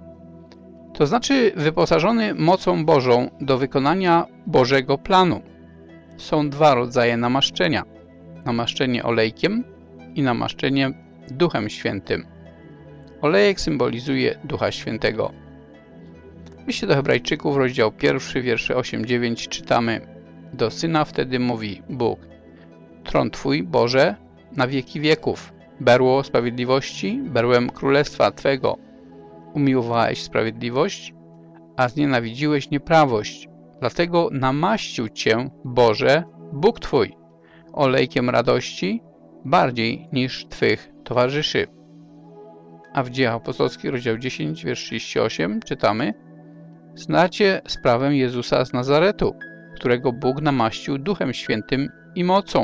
To znaczy wyposażony mocą Bożą do wykonania Bożego planu. Są dwa rodzaje namaszczenia. Namaszczenie olejkiem i namaszczenie Duchem Świętym. Olejek symbolizuje Ducha Świętego. W liście do Hebrajczyków, rozdział 1, wiersze 8-9 czytamy: Do Syna wtedy mówi Bóg: Tron Twój, Boże, na wieki wieków. Berło sprawiedliwości, berłem królestwa Twego. Umiłowałeś sprawiedliwość, a znienawidziłeś nieprawość. Dlatego namaścił Cię, Boże, Bóg Twój, olejkiem radości, bardziej niż Twych towarzyszy. A w Dziejach Apostolskich, rozdział 10, wiersz 38 czytamy: Znacie sprawę Jezusa z Nazaretu, którego Bóg namaścił Duchem Świętym i mocą.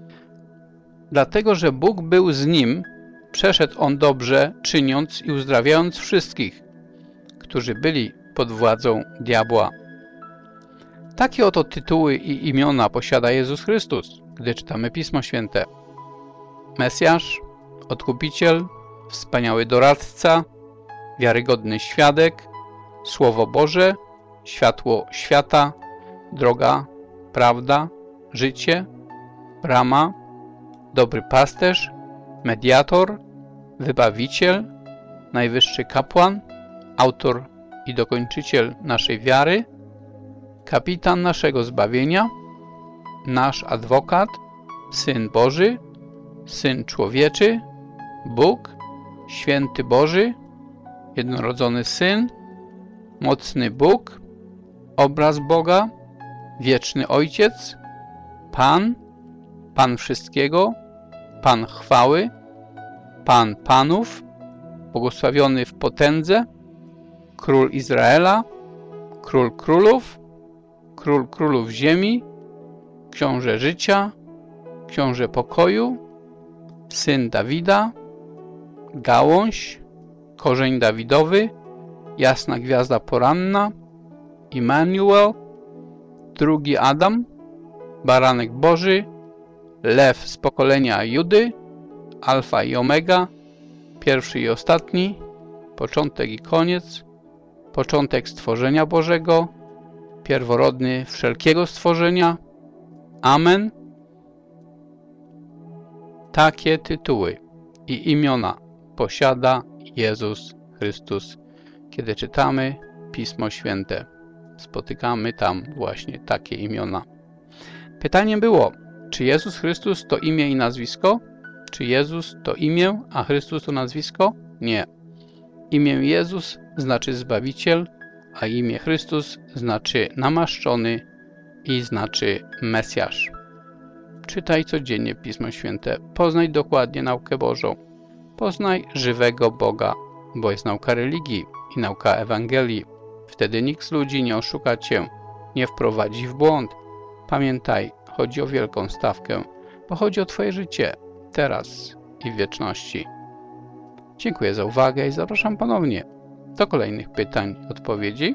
Dlatego, że Bóg był z Nim, przeszedł On dobrze, czyniąc i uzdrawiając wszystkich, którzy byli pod władzą diabła. Takie oto tytuły i imiona posiada Jezus Chrystus, gdy czytamy Pismo Święte: Mesjasz, Odkupiciel, Wspaniały Doradca, Wiarygodny Świadek, Słowo Boże, Światło Świata, Droga, Prawda, Życie, Brama, Dobry Pasterz, Mediator, Wybawiciel, Najwyższy Kapłan, Autor i Dokończyciel naszej wiary, Kapitan naszego zbawienia, Nasz Adwokat, Syn Boży, Syn Człowieczy, Bóg, Święty Boży, Jednorodzony Syn, Mocny Bóg, Obraz Boga, Wieczny Ojciec, Pan, Pan wszystkiego, Pan chwały, Pan panów, błogosławiony w potędze, Król Izraela, Król królów, Król królów ziemi, Książę życia, Książę pokoju, Syn Dawida, Gałąź, Korzeń Dawidowy, Jasna Gwiazda Poranna, Immanuel, Drugi Adam, Baranek Boży, Lew z pokolenia Judy, Alfa i Omega, Pierwszy i Ostatni, Początek i Koniec, Początek stworzenia Bożego, Pierworodny wszelkiego stworzenia. Amen. Takie tytuły i imiona posiada Jezus Chrystus. Kiedy czytamy Pismo Święte, spotykamy tam właśnie takie imiona. Pytanie było, czy Jezus Chrystus to imię i nazwisko? Czy Jezus to imię, a Chrystus to nazwisko? Nie. Imię Jezus znaczy Zbawiciel, a imię Chrystus znaczy namaszczony i znaczy Mesjasz. Czytaj codziennie Pismo Święte. Poznaj dokładnie naukę Bożą. Poznaj żywego Boga, bo jest nauka religii i nauka Ewangelii. Wtedy nikt z ludzi nie oszuka Cię, nie wprowadzi w błąd. Pamiętaj, chodzi o wielką stawkę, bo chodzi o Twoje życie, teraz i w wieczności. Dziękuję za uwagę i zapraszam ponownie do kolejnych pytań i odpowiedzi.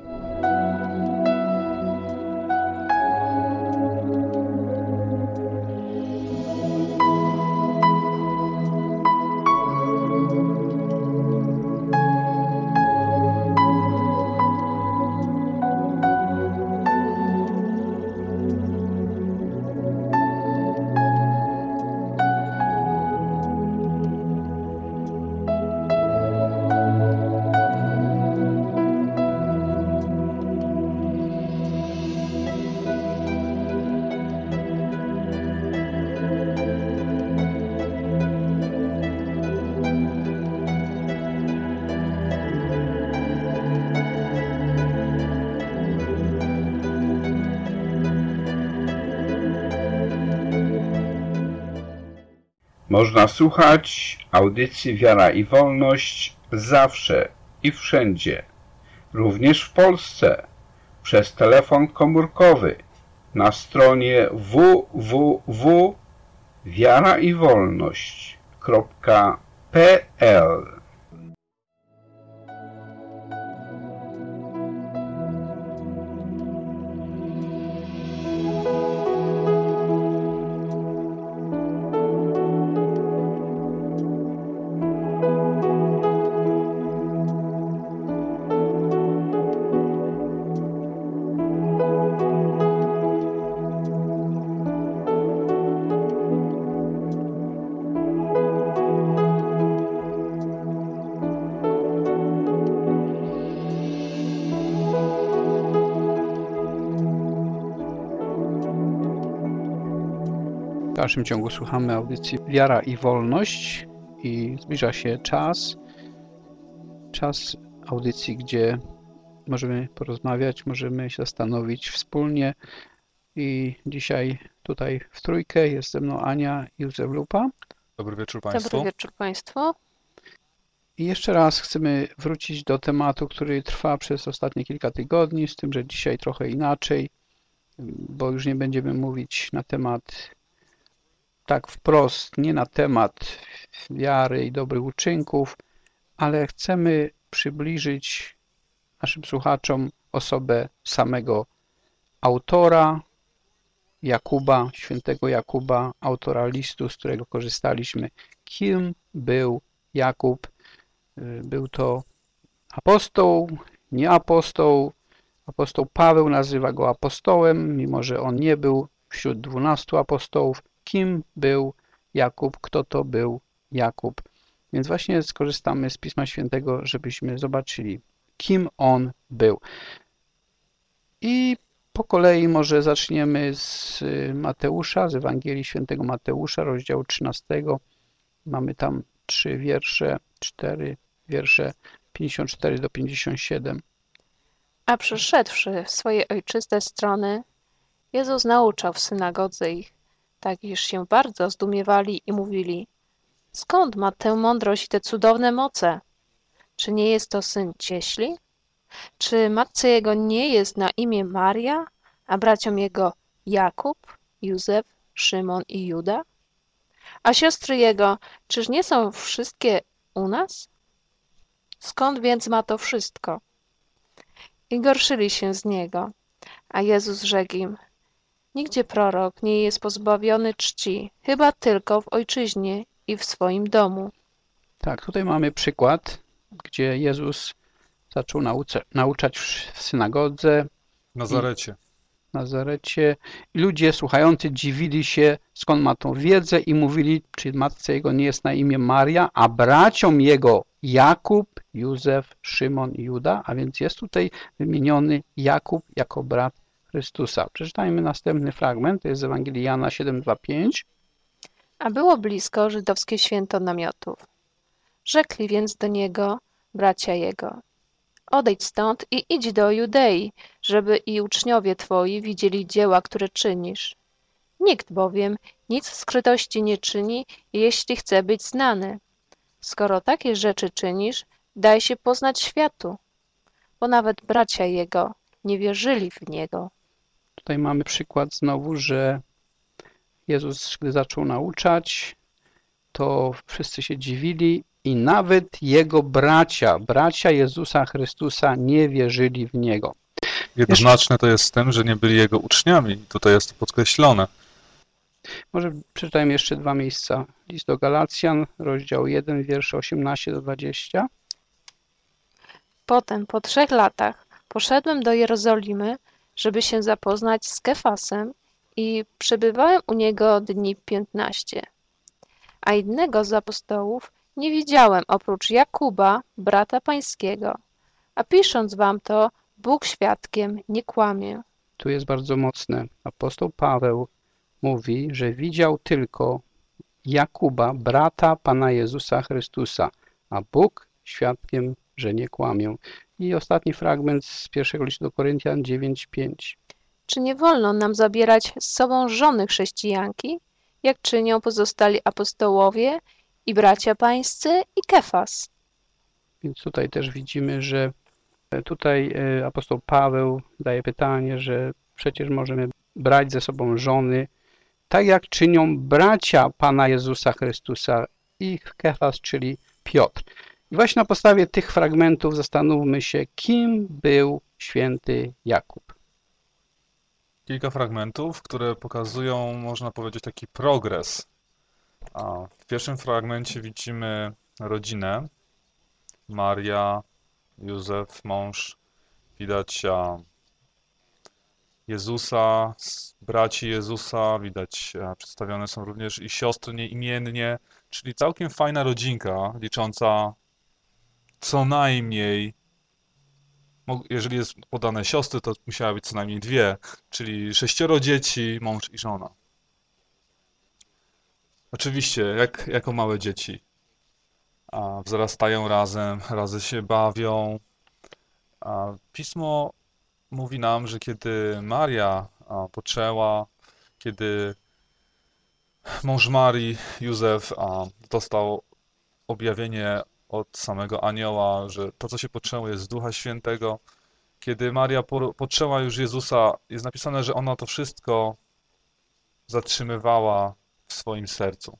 Można słuchać audycji Wiara i Wolność zawsze i wszędzie, również w Polsce, przez telefon komórkowy na stronie www.wiaraiwolność.pl. W dalszym ciągu słuchamy audycji Wiara i Wolność i zbliża się czas audycji, gdzie możemy porozmawiać, możemy się zastanowić wspólnie i dzisiaj tutaj w trójkę jest ze mną Ania i Józef Lupa. Dobry wieczór Państwu. Dobry wieczór Państwu. I jeszcze raz chcemy wrócić do tematu, który trwa przez ostatnie kilka tygodni, z tym, że dzisiaj trochę inaczej, bo już nie będziemy mówić na temat tak wprost, nie na temat wiary i dobrych uczynków, ale chcemy przybliżyć naszym słuchaczom osobę samego autora Jakuba, świętego Jakuba, autora listu, z którego korzystaliśmy. Kim był Jakub? Był to apostoł, nie apostoł. Apostoł Paweł nazywa go apostołem, mimo że on nie był wśród 12 apostołów. Kim był Jakub? Kto to był Jakub? Więc właśnie skorzystamy z Pisma Świętego, żebyśmy zobaczyli, kim on był. I po kolei może zaczniemy z Mateusza, z Ewangelii Świętego Mateusza, rozdziału 13. Mamy tam 4 wiersze 54 do 57. A przyszedłszy w swoje ojczyste strony, Jezus nauczał w synagodze ich, tak iż się bardzo zdumiewali i mówili: skąd ma tę mądrość i te cudowne moce? Czy nie jest to syn cieśli? Czy matce jego nie jest na imię Maria, a braciom jego Jakub, Józef, Szymon i Juda? A siostry jego, czyż nie są wszystkie u nas? Skąd więc ma to wszystko? I gorszyli się z niego. A Jezus rzekł im: nigdzie prorok nie jest pozbawiony czci, chyba tylko w ojczyźnie i w swoim domu. Tak, tutaj mamy przykład, gdzie Jezus zaczął nauczać w synagodze. Nazarecie. I ludzie słuchający dziwili się, skąd ma tą wiedzę i mówili, czy matce jego nie jest na imię Maria, a braciom jego Jakub, Józef, Szymon i Juda, a więc jest tutaj wymieniony Jakub jako brat Chrystusa. Przeczytajmy następny fragment, to jest z Ewangelii Jana 7:2-5. A było blisko żydowskie święto namiotów. Rzekli więc do niego bracia jego: odejdź stąd i idź do Judei, żeby i uczniowie twoi widzieli dzieła, które czynisz. Nikt bowiem nic w skrytości nie czyni, jeśli chce być znany. Skoro takie rzeczy czynisz, daj się poznać światu, bo nawet bracia jego nie wierzyli w niego. Tutaj mamy przykład znowu, że Jezus, gdy zaczął nauczać, to wszyscy się dziwili i nawet jego bracia Jezusa Chrystusa nie wierzyli w Niego. Jednoznaczne to jest z tym, że nie byli Jego uczniami. Tutaj jest to podkreślone. Może przeczytajmy jeszcze 2 miejsca. List do Galacjan, rozdział 1, wiersze 18-20. Potem, po 3 latach, poszedłem do Jerozolimy, żeby się zapoznać z Kefasem i przebywałem u niego dni 15. A jednego z apostołów nie widziałem oprócz Jakuba, brata pańskiego. A pisząc wam to, Bóg świadkiem, nie kłamie. Tu jest bardzo mocne. Apostoł Paweł mówi, że widział tylko Jakuba, brata Pana Jezusa Chrystusa, a Bóg świadkiem, że nie kłamią. I ostatni fragment z 1 listu do Koryntian 9:5. Czy nie wolno nam zabierać z sobą żony chrześcijanki? jak czynią pozostali apostołowie i bracia pańscy i Kefas. Więc tutaj też widzimy, że tutaj apostoł Paweł daje pytanie, że przecież możemy brać ze sobą żony, tak jak czynią bracia Pana Jezusa Chrystusa i Kefas, czyli Piotr. I właśnie na podstawie tych fragmentów zastanówmy się, kim był święty Jakub. Kilka fragmentów, które pokazują, można powiedzieć, taki progres. W pierwszym fragmencie widzimy rodzinę. Maria, Józef, mąż. Widać Jezusa, braci Jezusa. Widać, przedstawione są również i siostry nieimiennie. Czyli całkiem fajna rodzinka, licząca co najmniej, jeżeli jest podane siostry, to musiały być co najmniej 2, czyli 6 dzieci, mąż i żona. Oczywiście, jako małe dzieci. Wzrastają razem się bawią. Pismo mówi nam, że kiedy Maria poczęła, kiedy mąż Marii, Józef, dostał objawienie od samego anioła, że to, co się poczęło, jest z Ducha Świętego. Kiedy Maria poczęła już Jezusa, jest napisane, że ona to wszystko zatrzymywała w swoim sercu.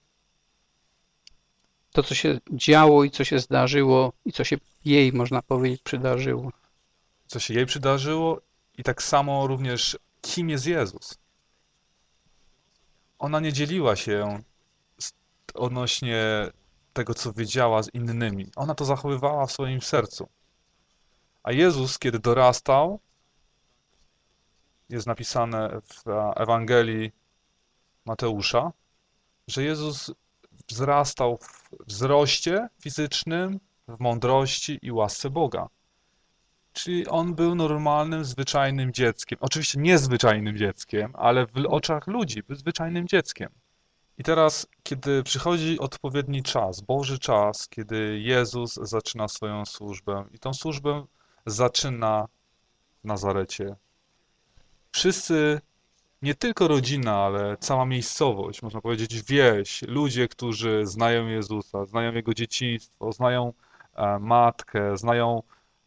To, co się działo i co się zdarzyło i co się jej, można powiedzieć, przydarzyło. Co się jej przydarzyło i tak samo również, kim jest Jezus. Ona nie dzieliła się odnośnie tego, co wiedziała z innymi. Ona to zachowywała w swoim sercu. A Jezus, kiedy dorastał, jest napisane w Ewangelii Mateusza, że Jezus wzrastał w wzroście fizycznym, w mądrości i łasce Boga. Czyli on był normalnym, zwyczajnym dzieckiem. Oczywiście niezwyczajnym dzieckiem, ale w oczach ludzi był zwyczajnym dzieckiem. I teraz, kiedy przychodzi odpowiedni czas, Boży czas, kiedy Jezus zaczyna swoją służbę i tą służbę zaczyna w Nazarecie, wszyscy, nie tylko rodzina, ale cała miejscowość, można powiedzieć wieś, ludzie, którzy znają Jezusa, znają Jego dzieciństwo, znają matkę, znają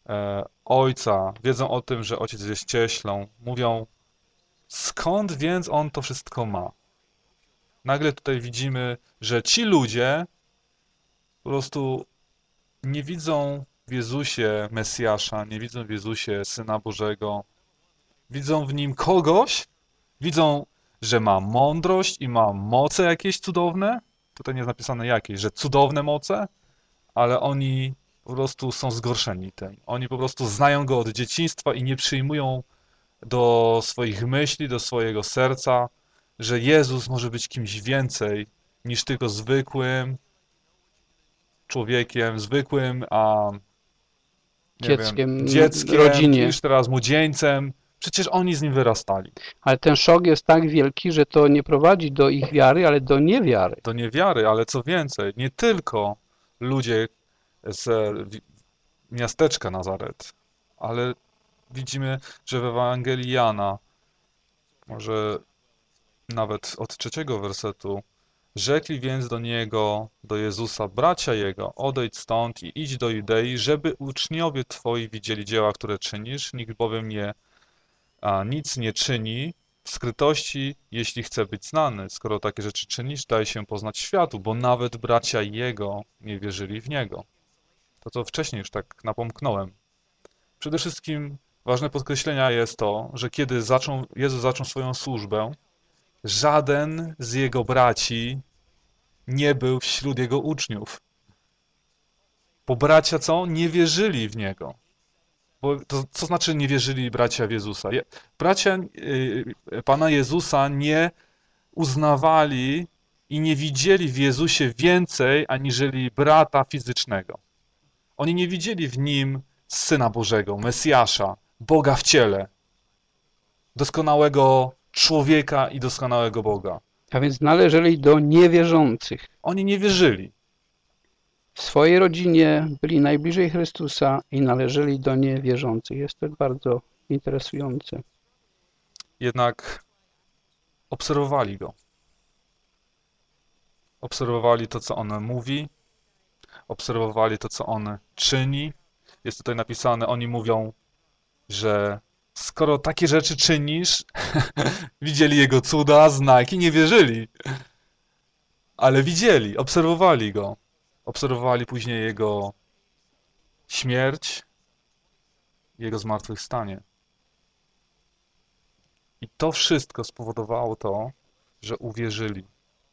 ojca, wiedzą o tym, że ojciec jest cieślą, mówią, skąd więc on to wszystko ma? Nagle tutaj widzimy, że ci ludzie po prostu nie widzą w Jezusie Mesjasza, nie widzą w Jezusie Syna Bożego. Widzą w Nim kogoś, widzą, że ma mądrość i ma moce jakieś cudowne. Tutaj nie jest napisane jakieś, że cudowne moce, ale oni po prostu są zgorszeni tym. Oni po prostu znają Go od dzieciństwa i nie przyjmują do swoich myśli, do swojego serca, że Jezus może być kimś więcej niż tylko zwykłym człowiekiem, zwykłym dzieckiem, rodzinie, niż teraz młodzieńcem. Przecież oni z nim wyrastali. Ale ten szok jest tak wielki, że to nie prowadzi do ich wiary, ale do niewiary. Do niewiary, ale co więcej, nie tylko ludzie z miasteczka Nazaret, ale widzimy, że w Ewangelii Jana, może nawet od 3 wersetu, rzekli więc do Niego, do Jezusa, bracia Jego, odejdź stąd i idź do Judei, żeby uczniowie Twoi widzieli dzieła, które czynisz, nikt bowiem nic nie czyni w skrytości, jeśli chce być znany. Skoro takie rzeczy czynisz, daj się poznać światu, bo nawet bracia Jego nie wierzyli w Niego. To, co wcześniej już tak napomknąłem. Przede wszystkim ważne podkreślenia jest to, że kiedy Jezus zaczął swoją służbę, żaden z Jego braci nie był wśród Jego uczniów. Bo bracia co? Nie wierzyli w Niego. Bo to, co znaczy nie wierzyli bracia w Jezusa? Bracia Pana Jezusa nie uznawali i nie widzieli w Jezusie więcej aniżeli brata fizycznego. Oni nie widzieli w Nim Syna Bożego, Mesjasza, Boga w ciele, doskonałego człowieka i doskonałego Boga. A więc należeli do niewierzących. Oni nie wierzyli. W swojej rodzinie byli najbliżej Chrystusa i należeli do niewierzących. Jest to bardzo interesujące. Jednak obserwowali Go. obserwowali to, co on mówi, obserwowali to, co on czyni. Jest tutaj napisane, oni mówią, że skoro takie rzeczy czynisz, widzieli jego cuda, znaki, nie wierzyli. Ale widzieli, obserwowali go. Obserwowali później jego śmierć, jego zmartwychwstanie. I to wszystko spowodowało to, że uwierzyli.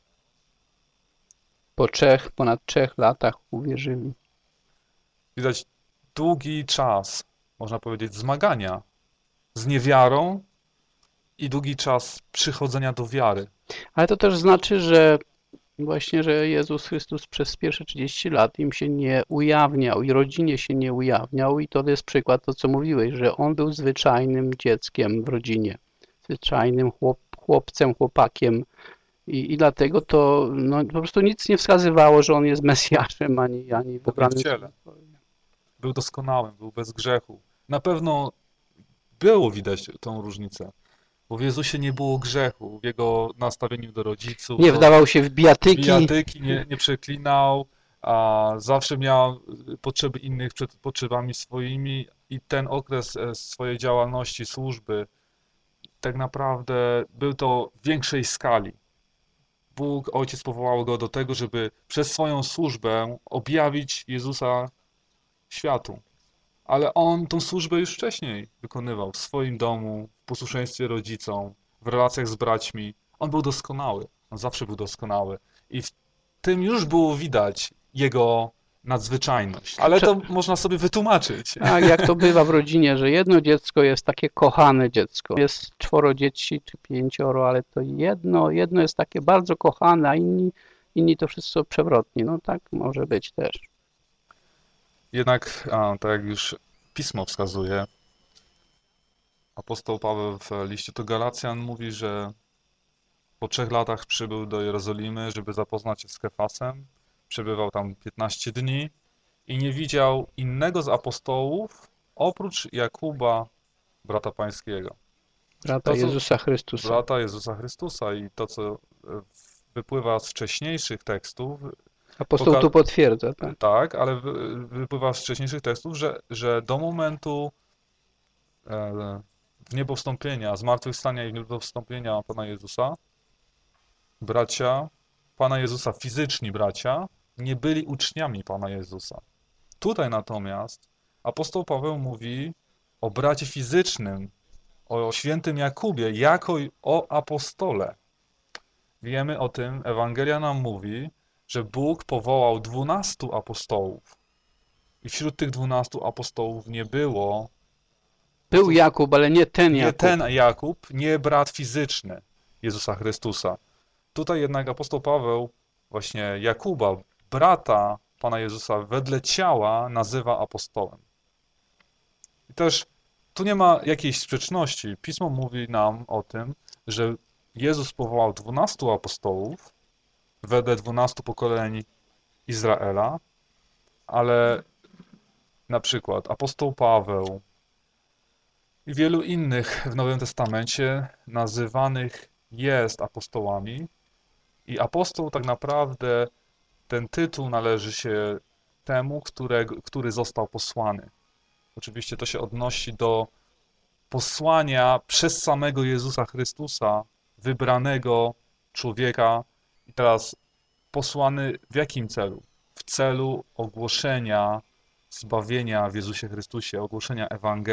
Po ponad 3 latach uwierzyli. Widać długi czas, można powiedzieć, zmagania z niewiarą i długi czas przychodzenia do wiary. Ale to też znaczy, że właśnie, że Jezus Chrystus przez pierwsze 30 lat im się nie ujawniał i rodzinie się nie ujawniał i to jest przykład to, co mówiłeś, że on był zwyczajnym dzieckiem w rodzinie, zwyczajnym chłopcem, chłopakiem i dlatego to no, po prostu nic nie wskazywało, że on jest Mesjaszem ani wybranym. Był doskonałym, był bez grzechu. Na pewno było widać tą różnicę. Bo w Jezusie nie było grzechu, w Jego nastawieniu do rodziców. Nie wdawał się w bijatyki. Nie przeklinał, a zawsze miał potrzeby innych przed potrzebami swoimi i ten okres swojej działalności, służby, tak naprawdę był to w większej skali. Bóg, Ojciec powołał go do tego, żeby przez swoją służbę objawić Jezusa światu. Ale on tą służbę już wcześniej wykonywał w swoim domu, w posłuszeństwie rodzicom, w relacjach z braćmi. On był doskonały, on zawsze był doskonały. I w tym już było widać jego nadzwyczajność. Ale to można sobie wytłumaczyć. Tak, jak to bywa w rodzinie, że jedno dziecko jest takie kochane dziecko. Jest 4 dzieci czy 5, ale to jedno jest takie bardzo kochane, a inni to wszystko przewrotnie. No tak może być też. Jednak, tak jak już Pismo wskazuje, apostoł Paweł w liście do Galacjan mówi, że po 3 latach przybył do Jerozolimy, żeby zapoznać się z Kefasem. Przebywał tam 15 dni i nie widział innego z apostołów oprócz Jakuba, brata pańskiego. Brata Jezusa Chrystusa. Brata Jezusa Chrystusa i to, co wypływa z wcześniejszych tekstów. Apostoł tu potwierdza. Tak, ale wypływa z wcześniejszych tekstów, że do momentu wniebowstąpienia, zmartwychwstania i wniebowstąpienia Pana Jezusa, bracia Pana Jezusa, fizyczni bracia, nie byli uczniami Pana Jezusa. Tutaj natomiast apostoł Paweł mówi o bracie fizycznym, o świętym Jakubie, jako o apostole. Wiemy o tym, Ewangelia nam mówi, że Bóg powołał 12 apostołów. I wśród tych 12 apostołów nie było... Był Jakub, ale nie ten Jakub. Nie ten Jakub, nie brat fizyczny Jezusa Chrystusa. Tutaj jednak apostoł Paweł właśnie Jakuba, brata Pana Jezusa wedle ciała nazywa apostołem. I też tu nie ma jakiejś sprzeczności. Pismo mówi nam o tym, że Jezus powołał 12 apostołów wedle 12 pokoleń Izraela, ale na przykład apostoł Paweł i wielu innych w Nowym Testamencie nazywanych jest apostołami i apostoł tak naprawdę ten tytuł należy się temu, który został posłany. Oczywiście to się odnosi do posłania przez samego Jezusa Chrystusa, wybranego człowieka. I teraz posłany w jakim celu? W celu ogłoszenia zbawienia w Jezusie Chrystusie, ogłoszenia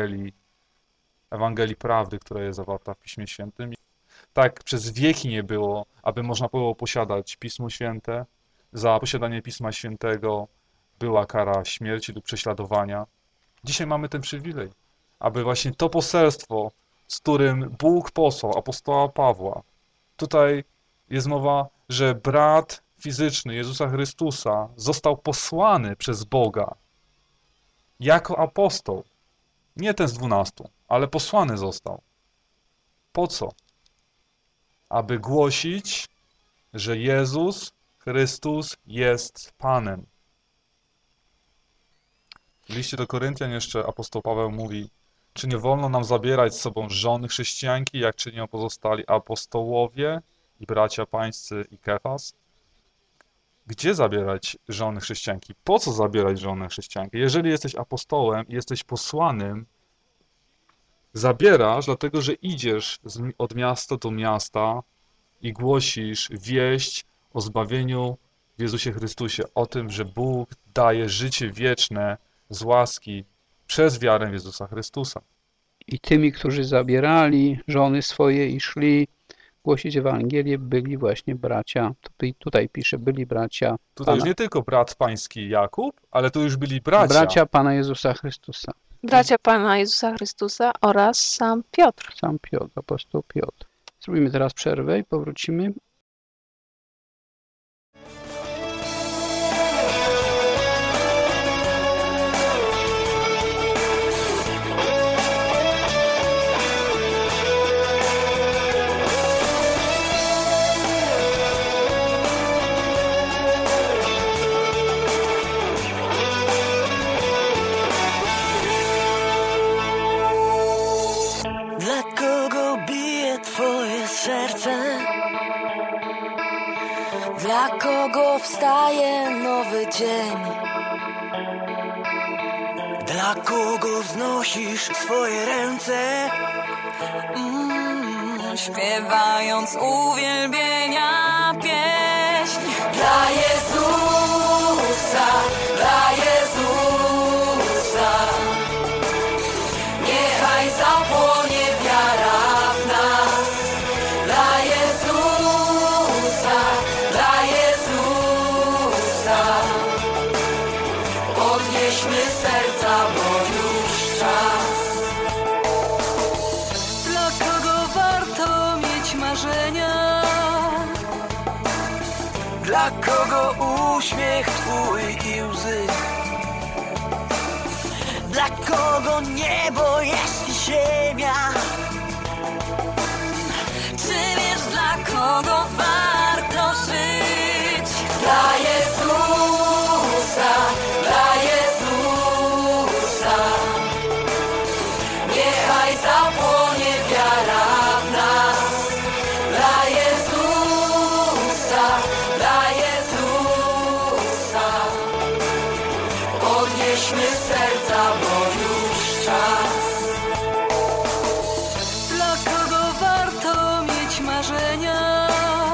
Ewangelii prawdy, która jest zawarta w Piśmie Świętym. Tak przez wieki nie było, aby można było posiadać Pismo Święte. Za posiadanie Pisma Świętego była kara śmierci lub prześladowania. Dzisiaj mamy ten przywilej, aby właśnie to poselstwo, z którym Bóg posłał apostoła Pawła, tutaj jest mowa, że brat fizyczny Jezusa Chrystusa został posłany przez Boga jako apostoł. Nie ten z 12, ale posłany został. Po co? Aby głosić, że Jezus Chrystus jest Panem. W liście do Koryntian jeszcze apostoł Paweł mówi, czy nie wolno nam zabierać z sobą żony chrześcijanki, jak czynią pozostali apostołowie i bracia pańscy i Kefas? gdzie zabierać żony chrześcijanki? Po co zabierać żonę chrześcijankę? Jeżeli jesteś apostołem i jesteś posłanym, zabierasz, dlatego że idziesz od miasta do miasta i głosisz wieść o zbawieniu w Jezusie Chrystusie, o tym, że Bóg daje życie wieczne z łaski przez wiarę w Jezusa Chrystusa. I tymi, którzy zabierali żony swoje i szli głosić Ewangelię, byli właśnie bracia. Tutaj pisze, byli bracia. Tutaj już nie tylko brat pański Jakub, ale tu już byli bracia. Bracia Pana Jezusa Chrystusa. Bracia Pana Jezusa Chrystusa oraz sam Piotr. Sam Piotr, apostoł Piotr. Zrobimy teraz przerwę i powrócimy. Dla kogo bije twoje serce? Dla kogo wstaje nowy dzień? Dla kogo wznosisz swoje ręce? Śpiewając uwielbienia pieśń. Dla Jezusa, dla Jezusa. Niechaj zapłonie wiara w nas. Dla Jezusa, dla Jezusa. Podnieśmy serca, bo już czas. Dla kogo warto mieć marzenia? Dla kogo uśmiech twój i łzy? Dla kogo niebo jest i ziemia? Czy wiesz, dla kogo warto żyć? Dla Jezusa, dla Jezusa. Niechaj zapłonie wiara w nas. Dla Jezusa, dla Jezusa. Podnieśmy serca, bo już czas. Dla kogo warto mieć marzenia?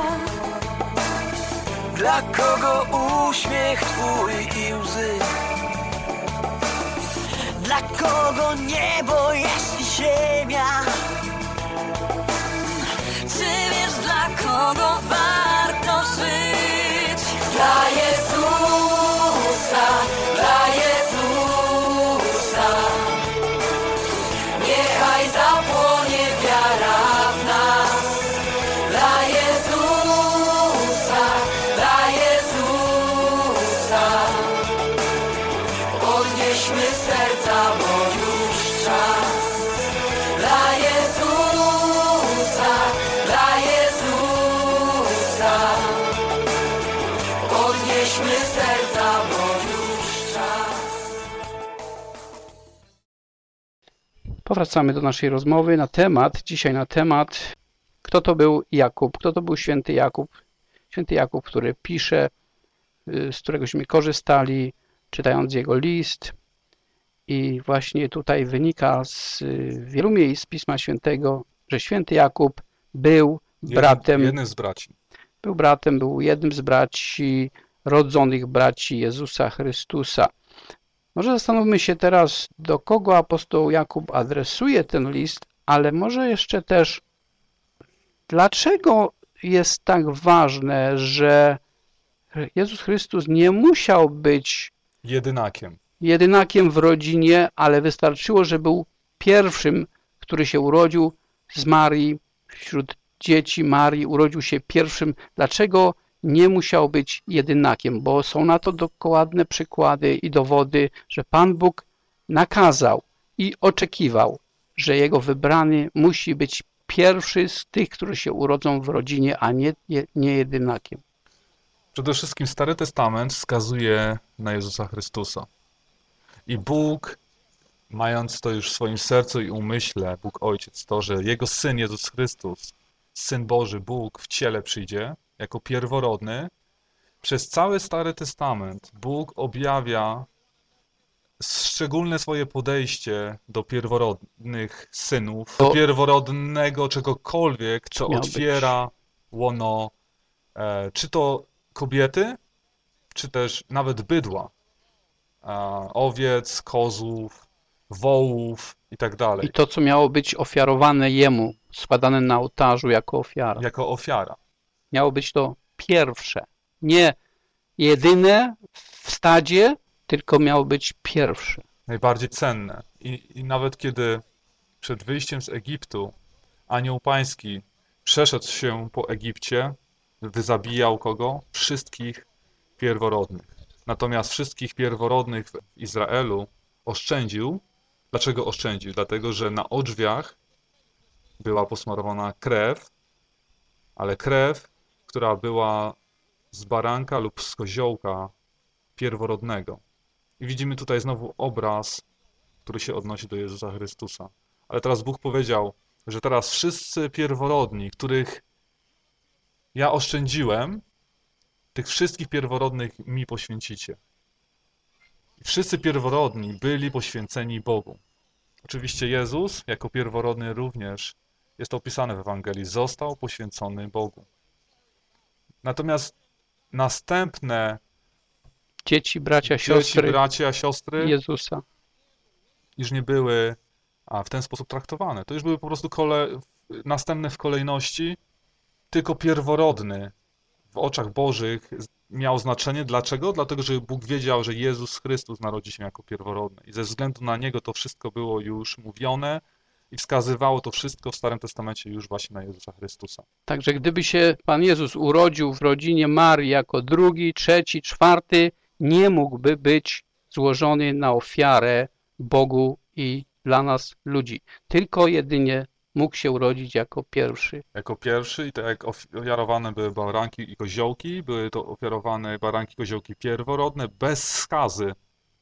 Dla kogo uśmiech twój i łzy? Dla kogo niebo jest i ziemia? Czy wiesz, dla kogo warto żyć? Dla Jezusa, dla Jezusa. Niechaj zapłonie wiara w nas. Dla Jezusa, dla Jezusa. Podnieśmy serca, bo już czas. Dla Jezusa, dla Jezusa. Podnieśmy serca, bo już czas. Powracamy do naszej rozmowy dzisiaj na temat, kto to był Jakub, kto to był święty Jakub. Święty Jakub, który pisze, z któregośmy korzystali, czytając jego list. I właśnie tutaj wynika z wielu miejsc Pisma Świętego, że święty Jakub był bratem. Jednym z braci. Był bratem, był jednym z braci, rodzonych braci Jezusa Chrystusa. Może zastanówmy się teraz, do kogo apostoł Jakub adresuje ten list, ale może jeszcze też, dlaczego jest tak ważne, że Jezus Chrystus nie musiał być jedynakiem w rodzinie, ale wystarczyło, że był pierwszym, który się urodził z Marii, wśród dzieci Marii, urodził się pierwszym. Dlaczego nie musiał być jedynakiem? Bo są na to dokładne przykłady i dowody, że Pan Bóg nakazał i oczekiwał, że Jego wybrany musi być pierwszy z tych, którzy się urodzą w rodzinie, a nie jedynakiem. Przede wszystkim Stary Testament wskazuje na Jezusa Chrystusa. I Bóg, mając to już w swoim sercu i umyśle, Bóg Ojciec, to, że Jego Syn Jezus Chrystus, Syn Boży, Bóg w ciele przyjdzie, jako pierworodny, Przez cały Stary Testament Bóg objawia szczególne swoje podejście do pierworodnych synów, do pierworodnego czegokolwiek, co otwiera łono, czy to kobiety, czy też nawet bydła, owiec, kozłów, wołów i tak dalej. I to, co miało być ofiarowane Jemu, składane na ołtarzu jako ofiara. Jako ofiara. Miało być to pierwsze. Nie jedyne w stadzie, tylko miało być pierwsze. Najbardziej cenne. I nawet kiedy przed wyjściem z Egiptu anioł pański przeszedł się po Egipcie, wyzabijał kogo? Wszystkich pierworodnych. Natomiast wszystkich pierworodnych w Izraelu oszczędził. Dlaczego oszczędził? Dlatego, że na odrzwiach była posmarowana krew, ale krew, która była z baranka lub z koziołka pierworodnego. I widzimy tutaj znowu obraz, który się odnosi do Jezusa Chrystusa. Ale teraz Bóg powiedział, że teraz wszyscy pierworodni, których ja oszczędziłem, tych wszystkich pierworodnych mi poświęcicie. I wszyscy pierworodni byli poświęceni Bogu. Oczywiście Jezus, jako pierworodny również, jest to opisane w Ewangelii, został poświęcony Bogu. Natomiast następne dzieci, bracia, siostry Jezusa już nie były w ten sposób traktowane. To już były po prostu następne w kolejności, tylko pierworodny w oczach Bożych miał znaczenie. Dlaczego? Dlatego, że Bóg wiedział, że Jezus Chrystus narodzi się jako pierworodny. I ze względu na Niego to wszystko było już mówione i wskazywało to wszystko w Starym Testamencie już właśnie na Jezusa Chrystusa. Także gdyby się Pan Jezus urodził w rodzinie Marii jako drugi, trzeci, czwarty, nie mógłby być złożony na ofiarę Bogu i dla nas ludzi. Tylko jedynie mógł się urodzić jako pierwszy. Jako pierwszy i tak jak ofiarowane były baranki i koziołki, były to ofiarowane baranki i koziołki pierworodne, bez skazy.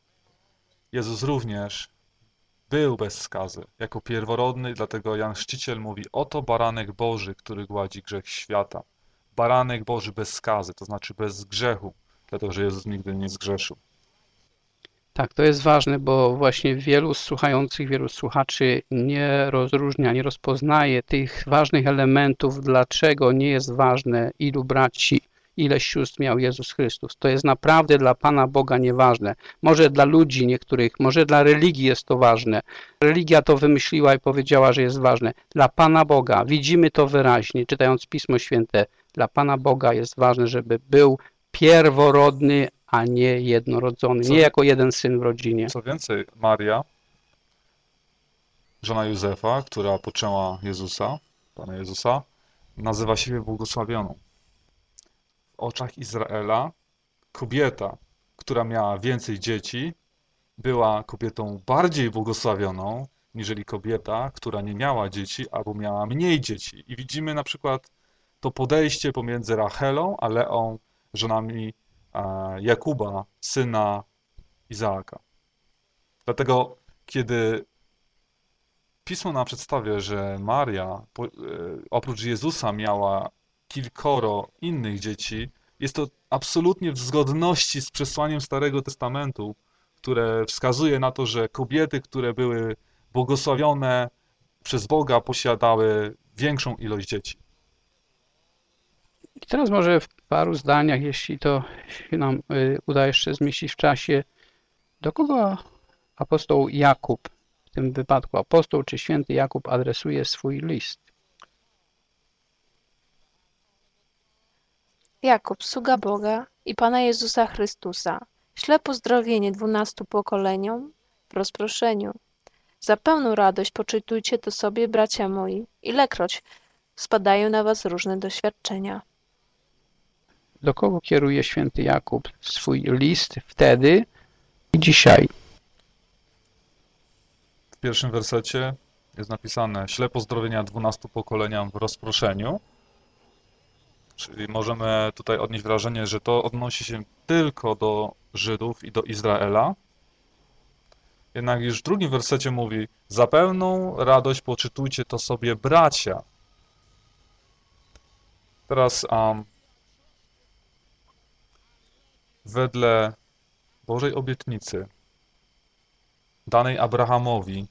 Jezus również był bez skazy, jako pierworodny, dlatego Jan Chrzciciel mówi, oto baranek Boży, który gładzi grzech świata. Baranek Boży bez skazy, to znaczy bez grzechu, dlatego że Jezus nigdy nie zgrzeszył. Tak, to jest ważne, bo właśnie wielu słuchających, wielu słuchaczy nie rozróżnia, nie rozpoznaje tych ważnych elementów, dlaczego nie jest ważne, ilu braci, ile sióstr miał Jezus Chrystus. To jest naprawdę dla Pana Boga nieważne. Może dla ludzi niektórych, może dla religii jest to ważne. Religia to wymyśliła i powiedziała, że jest ważne. Dla Pana Boga, widzimy to wyraźnie, czytając Pismo Święte, dla Pana Boga jest ważne, żeby był pierworodny, a nie jednorodzony, nie jako jeden syn w rodzinie. Co więcej, Maria, żona Józefa, która poczęła Jezusa, Pana Jezusa, nazywa siebie błogosławioną. W oczach Izraela kobieta, która miała więcej dzieci, była kobietą bardziej błogosławioną, niżeli kobieta, która nie miała dzieci albo miała mniej dzieci. I widzimy na przykład to podejście pomiędzy Rachelą a Leą, żonami Jakuba, syna Izaaka. Dlatego, kiedy Pismo nam przedstawia, że Maria oprócz Jezusa miała kilkoro innych dzieci, jest to absolutnie w zgodności z przesłaniem Starego Testamentu, które wskazuje na to, że kobiety, które były błogosławione przez Boga, posiadały większą ilość dzieci. I teraz może w paru zdaniach, jeśli to się nam uda jeszcze zmieścić w czasie, do kogo apostoł Jakub, w tym wypadku apostoł czy święty Jakub, adresuje swój list? Jakub, sługa Boga i Pana Jezusa Chrystusa, śle pozdrowienie 12 pokoleniom w rozproszeniu. Za pełną radość poczytujcie to sobie, bracia moi, ilekroć spadają na was różne doświadczenia. Do kogo kieruje święty Jakub swój list wtedy i dzisiaj? W pierwszym wersecie jest napisane śle pozdrowienia 12 pokoleniom w rozproszeniu. Czyli możemy tutaj odnieść wrażenie, że to odnosi się tylko do Żydów i do Izraela. Jednak już w drugim wersecie mówi, za pełną radość poczytujcie to sobie, bracia. Teraz wedle Bożej obietnicy danej Abrahamowi,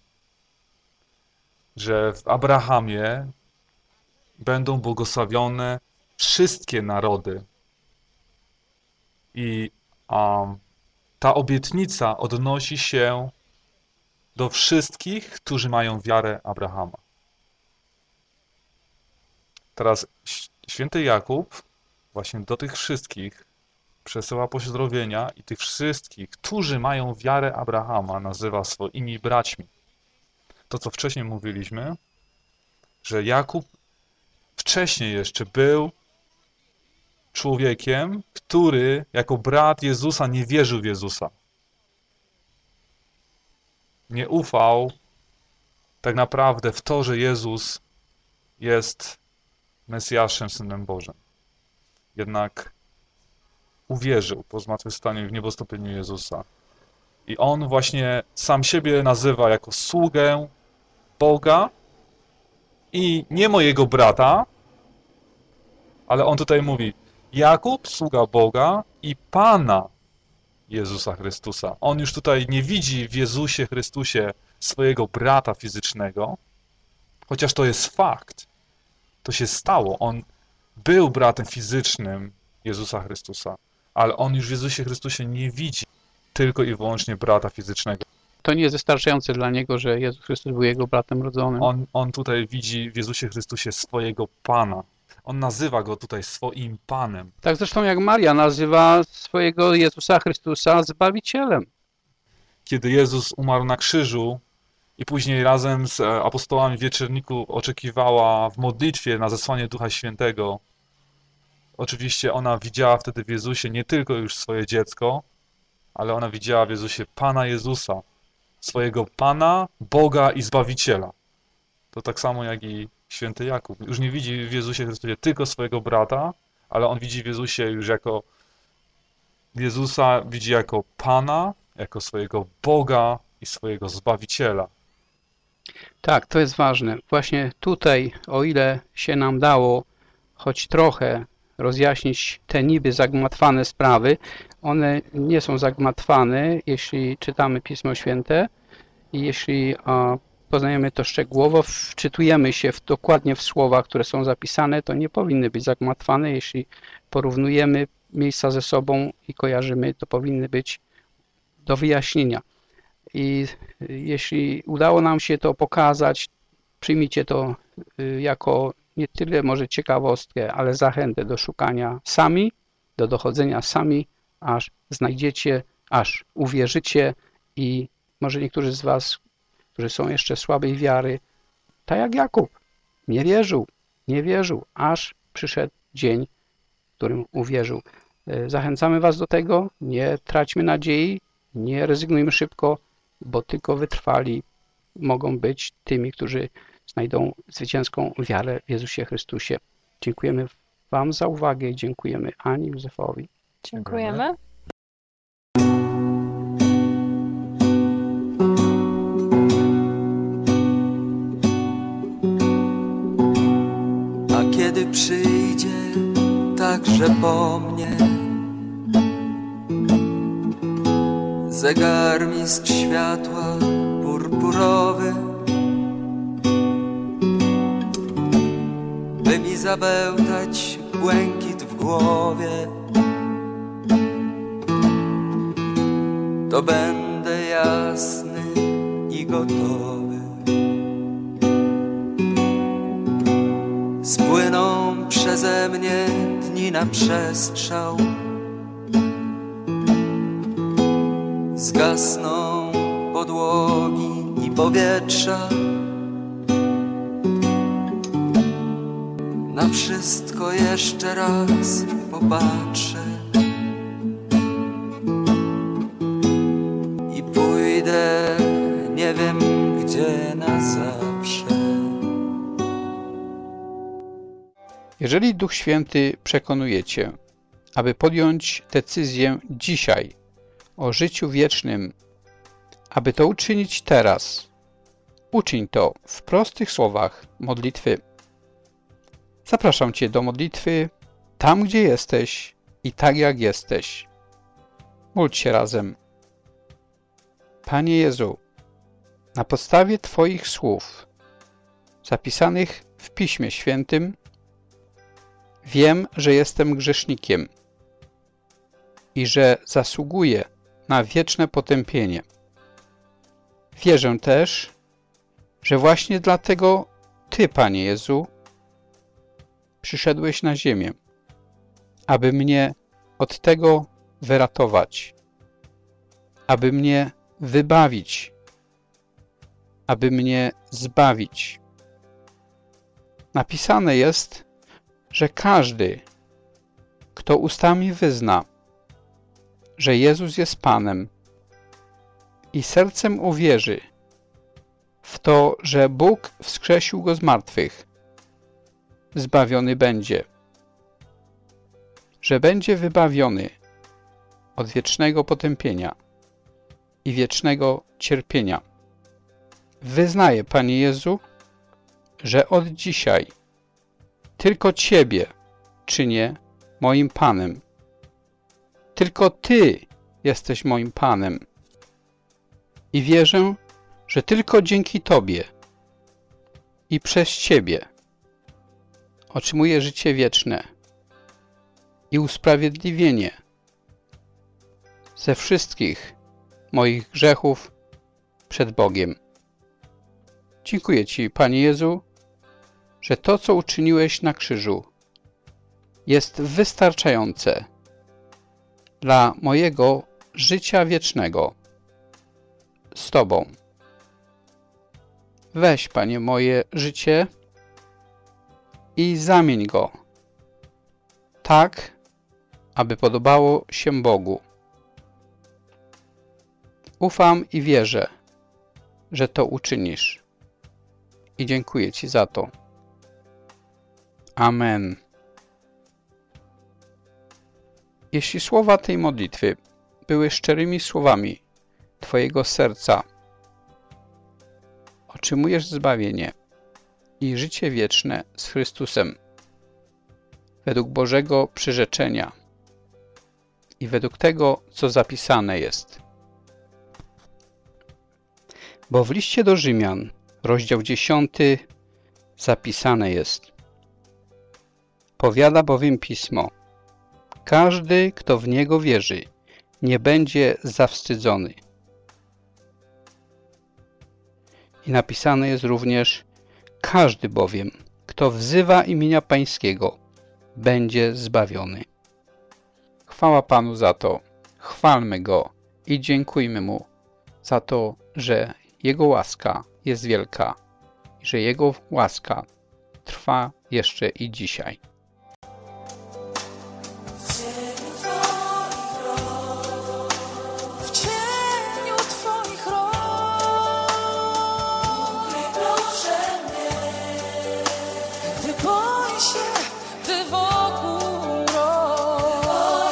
że w Abrahamie będą błogosławione wszystkie narody. I ta obietnica odnosi się do wszystkich, którzy mają wiarę Abrahama. Teraz święty Jakub właśnie do tych wszystkich przesyła pozdrowienia i tych wszystkich, którzy mają wiarę Abrahama, nazywa swoimi braćmi. To, co wcześniej mówiliśmy, że Jakub wcześniej jeszcze był człowiekiem, który jako brat Jezusa nie wierzył w Jezusa. Nie ufał tak naprawdę w to, że Jezus jest Mesjaszem, Synem Bożym. Jednak uwierzył po zmartwychwstaniu i w niebostąpieniu Jezusa. I on właśnie sam siebie nazywa jako sługę Boga i nie mojego brata, ale on tutaj mówi Jakub, sługa Boga i Pana Jezusa Chrystusa. On już tutaj nie widzi w Jezusie Chrystusie swojego brata fizycznego, chociaż to jest fakt. To się stało. On był bratem fizycznym Jezusa Chrystusa, ale on już w Jezusie Chrystusie nie widzi tylko i wyłącznie brata fizycznego. To nie jest wystarczające dla niego, że Jezus Chrystus był jego bratem rodzonym. On tutaj widzi w Jezusie Chrystusie swojego Pana. On nazywa go tutaj swoim Panem. Tak zresztą jak Maria nazywa swojego Jezusa Chrystusa Zbawicielem. Kiedy Jezus umarł na krzyżu i później razem z apostołami w wieczerniku oczekiwała w modlitwie na zesłanie Ducha Świętego, oczywiście ona widziała wtedy w Jezusie nie tylko już swoje dziecko, ale ona widziała w Jezusie Pana Jezusa, swojego Pana, Boga i Zbawiciela. To tak samo jak i święty Jakub. Już nie widzi w Jezusie Chrystusie tylko swojego brata, ale on widzi w Jezusie już jako Jezusa, widzi jako Pana, jako swojego Boga i swojego Zbawiciela. Tak, to jest ważne. Właśnie tutaj, o ile się nam dało choć trochę rozjaśnić te niby zagmatwane sprawy, one nie są zagmatwane, jeśli czytamy Pismo Święte i jeśli poznajemy to szczegółowo, wczytujemy się dokładnie w słowa, które są zapisane, to nie powinny być zagmatwane. Jeśli porównujemy miejsca ze sobą i kojarzymy, to powinny być do wyjaśnienia. I jeśli udało nam się to pokazać, przyjmijcie to jako nie tyle może ciekawostkę, ale zachętę do szukania sami, do dochodzenia sami, aż znajdziecie, aż uwierzycie i może niektórzy z was, którzy są jeszcze słabej wiary, tak jak Jakub, nie wierzył, aż przyszedł dzień, w którym uwierzył. Zachęcamy was do tego, nie traćmy nadziei, nie rezygnujmy szybko, bo tylko wytrwali mogą być tymi, którzy znajdą zwycięską wiarę w Jezusie Chrystusie. Dziękujemy wam za uwagę i dziękujemy Ani i Józefowi. Dziękujemy. A kiedy przyjdzie także po mnie zegarmistrz światła purpurowy, by mi zabełtać błękit w głowie, to będę jasny i gotowy. Spłyną przeze mnie dni na przestrzał, zgasną podłogi i powietrza. Na wszystko jeszcze raz popatrzę i pójdę nie wiem gdzie na zawsze. Jeżeli Duch Święty przekonujecie, aby podjąć decyzję dzisiaj o życiu wiecznym, aby to uczynić teraz, uczyń to w prostych słowach modlitwy. Zapraszam Cię do modlitwy tam, gdzie jesteś i tak jak jesteś. Módlcie razem. Panie Jezu, na podstawie Twoich słów zapisanych w Piśmie Świętym wiem, że jestem grzesznikiem i że zasługuję na wieczne potępienie. Wierzę też, że właśnie dlatego Ty, Panie Jezu, przyszedłeś na ziemię, aby mnie od tego wyratować, aby mnie wybawić, aby mnie zbawić. Napisane jest, że każdy, kto ustami wyzna, że Jezus jest Panem i sercem uwierzy w to, że Bóg wskrzesił Go z martwych, zbawiony będzie, że będzie wybawiony od wiecznego potępienia i wiecznego cierpienia. Wyznaję, Panie Jezu, że od dzisiaj tylko Ciebie czynię moim Panem. Tylko Ty jesteś moim Panem. I wierzę, że tylko dzięki Tobie i przez Ciebie otrzymuję życie wieczne i usprawiedliwienie ze wszystkich moich grzechów przed Bogiem. Dziękuję Ci, Panie Jezu, że to, co uczyniłeś na krzyżu, jest wystarczające dla mojego życia wiecznego z Tobą. Weź, Panie, moje życie i zamień go tak, aby podobało się Bogu. Ufam i wierzę, że to uczynisz. I dziękuję Ci za to. Amen. Jeśli słowa tej modlitwy były szczerymi słowami Twojego serca, otrzymujesz zbawienie i życie wieczne z Chrystusem według Bożego przyrzeczenia i według tego, co zapisane jest. Bo w liście do Rzymian, rozdział 10, zapisane jest: powiada bowiem Pismo, każdy, kto w Niego wierzy, nie będzie zawstydzony. I napisane jest również: każdy bowiem, kto wzywa imienia Pańskiego, będzie zbawiony. Chwała Panu za to, chwalmy Go i dziękujmy Mu za to, że Jego łaska jest wielka i że Jego łaska trwa jeszcze i dzisiaj. W cieniu Twoich rąk proszę mnie, gdy boję się, gdy wokół mrok,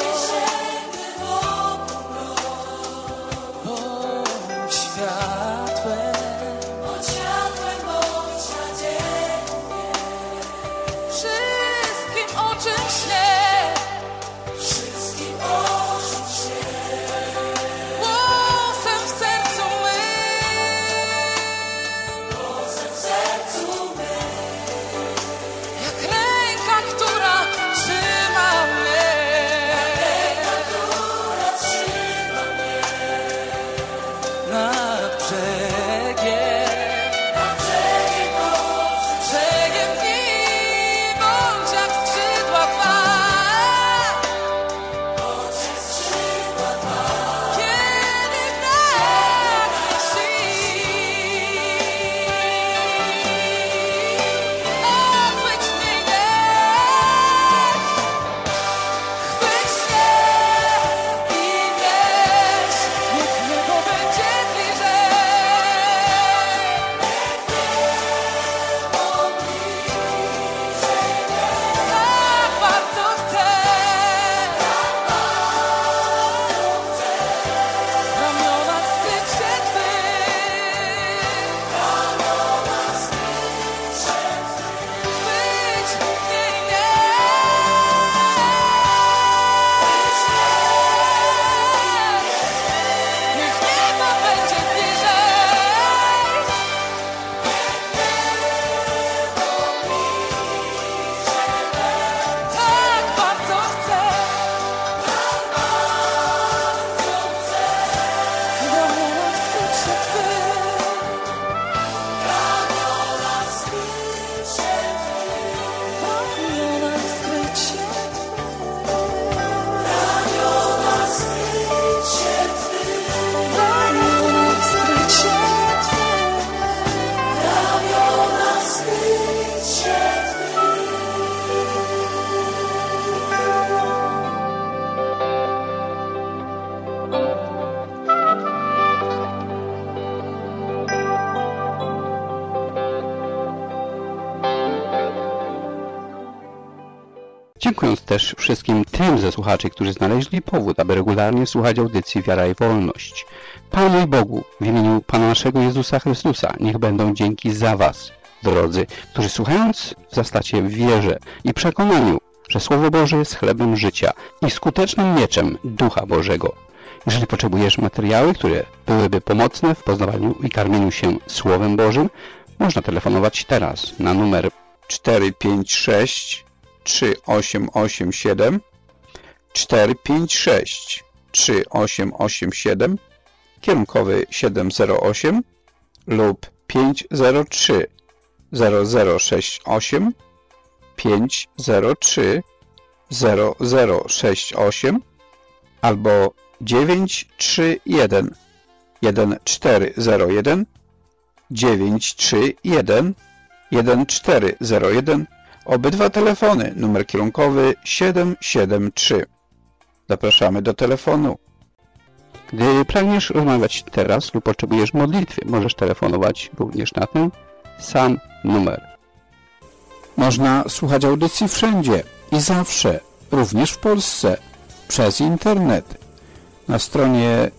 bądź światłem, bądź nadzieją mnie. Dziękując też wszystkim tym ze słuchaczy, którzy znaleźli powód, aby regularnie słuchać audycji Wiara i Wolność. Panu i Bogu, w imieniu Pana naszego Jezusa Chrystusa, niech będą dzięki za Was, drodzy, którzy słuchając wzastacie w wierze i przekonaniu, że Słowo Boże jest chlebem życia i skutecznym mieczem Ducha Bożego. Jeżeli potrzebujesz materiały, które byłyby pomocne w poznawaniu i karmieniu się Słowem Bożym, można telefonować teraz na numer 456 3887 456 3887 kierunkowy 708 lub 503 0068 503 0068 albo 931 1401 931 1401. Obydwa telefony, numer kierunkowy 773. Zapraszamy do telefonu. Gdy pragniesz rozmawiać teraz lub potrzebujesz modlitwy, możesz telefonować również na ten sam numer. Można słuchać audycji wszędzie i zawsze, również w Polsce, przez internet. Na stronie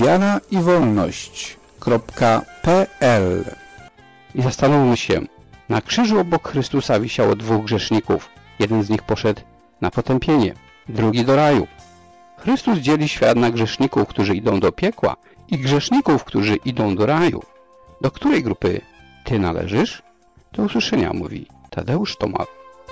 wiaraiwolność.pl. I zastanówmy się, na krzyżu obok Chrystusa wisiało dwóch grzeszników. Jeden z nich poszedł na potępienie, drugi do raju. Chrystus dzieli świat na grzeszników, którzy idą do piekła i grzeszników, którzy idą do raju. Do której grupy Ty należysz? Do usłyszenia, mówi Tadeusz Tomal.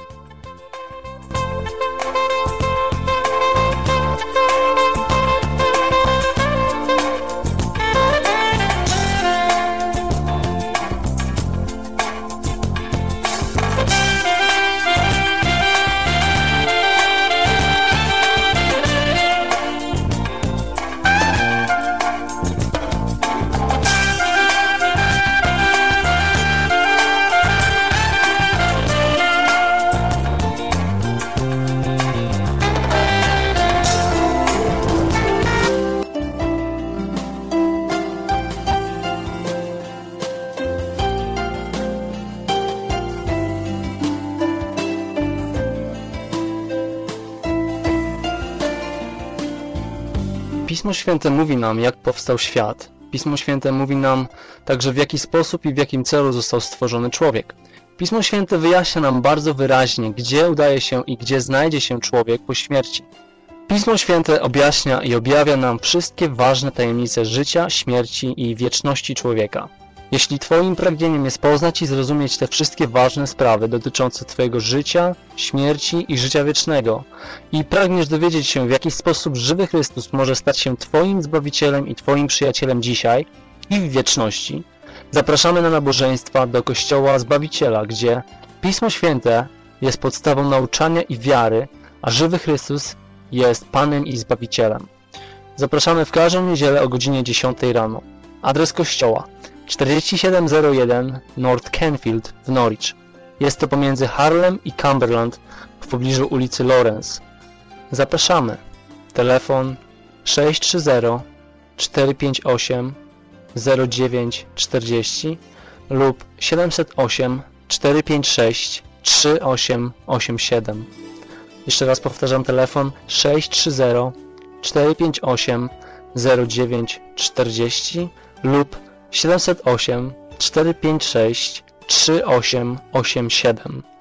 Pismo Święte mówi nam, jak powstał świat. Pismo Święte mówi nam także, w jaki sposób i w jakim celu został stworzony człowiek. Pismo Święte wyjaśnia nam bardzo wyraźnie, gdzie udaje się i gdzie znajdzie się człowiek po śmierci. Pismo Święte objaśnia i objawia nam wszystkie ważne tajemnice życia, śmierci i wieczności człowieka. Jeśli Twoim pragnieniem jest poznać i zrozumieć te wszystkie ważne sprawy dotyczące Twojego życia, śmierci i życia wiecznego i pragniesz dowiedzieć się, w jaki sposób żywy Chrystus może stać się Twoim Zbawicielem i Twoim przyjacielem dzisiaj i w wieczności, zapraszamy na nabożeństwa do Kościoła Zbawiciela, gdzie Pismo Święte jest podstawą nauczania i wiary, a żywy Chrystus jest Panem i Zbawicielem. Zapraszamy w każdą niedzielę o godzinie 10 rano. Adres kościoła 4701 North Canfield w Norwich. Jest to pomiędzy Harlem i Cumberland w pobliżu ulicy Lawrence. Zapraszamy. Telefon 630 458 0940 lub 708 456 3887. Jeszcze raz powtarzam, telefon 630 458 0940 lub 708 456 3887.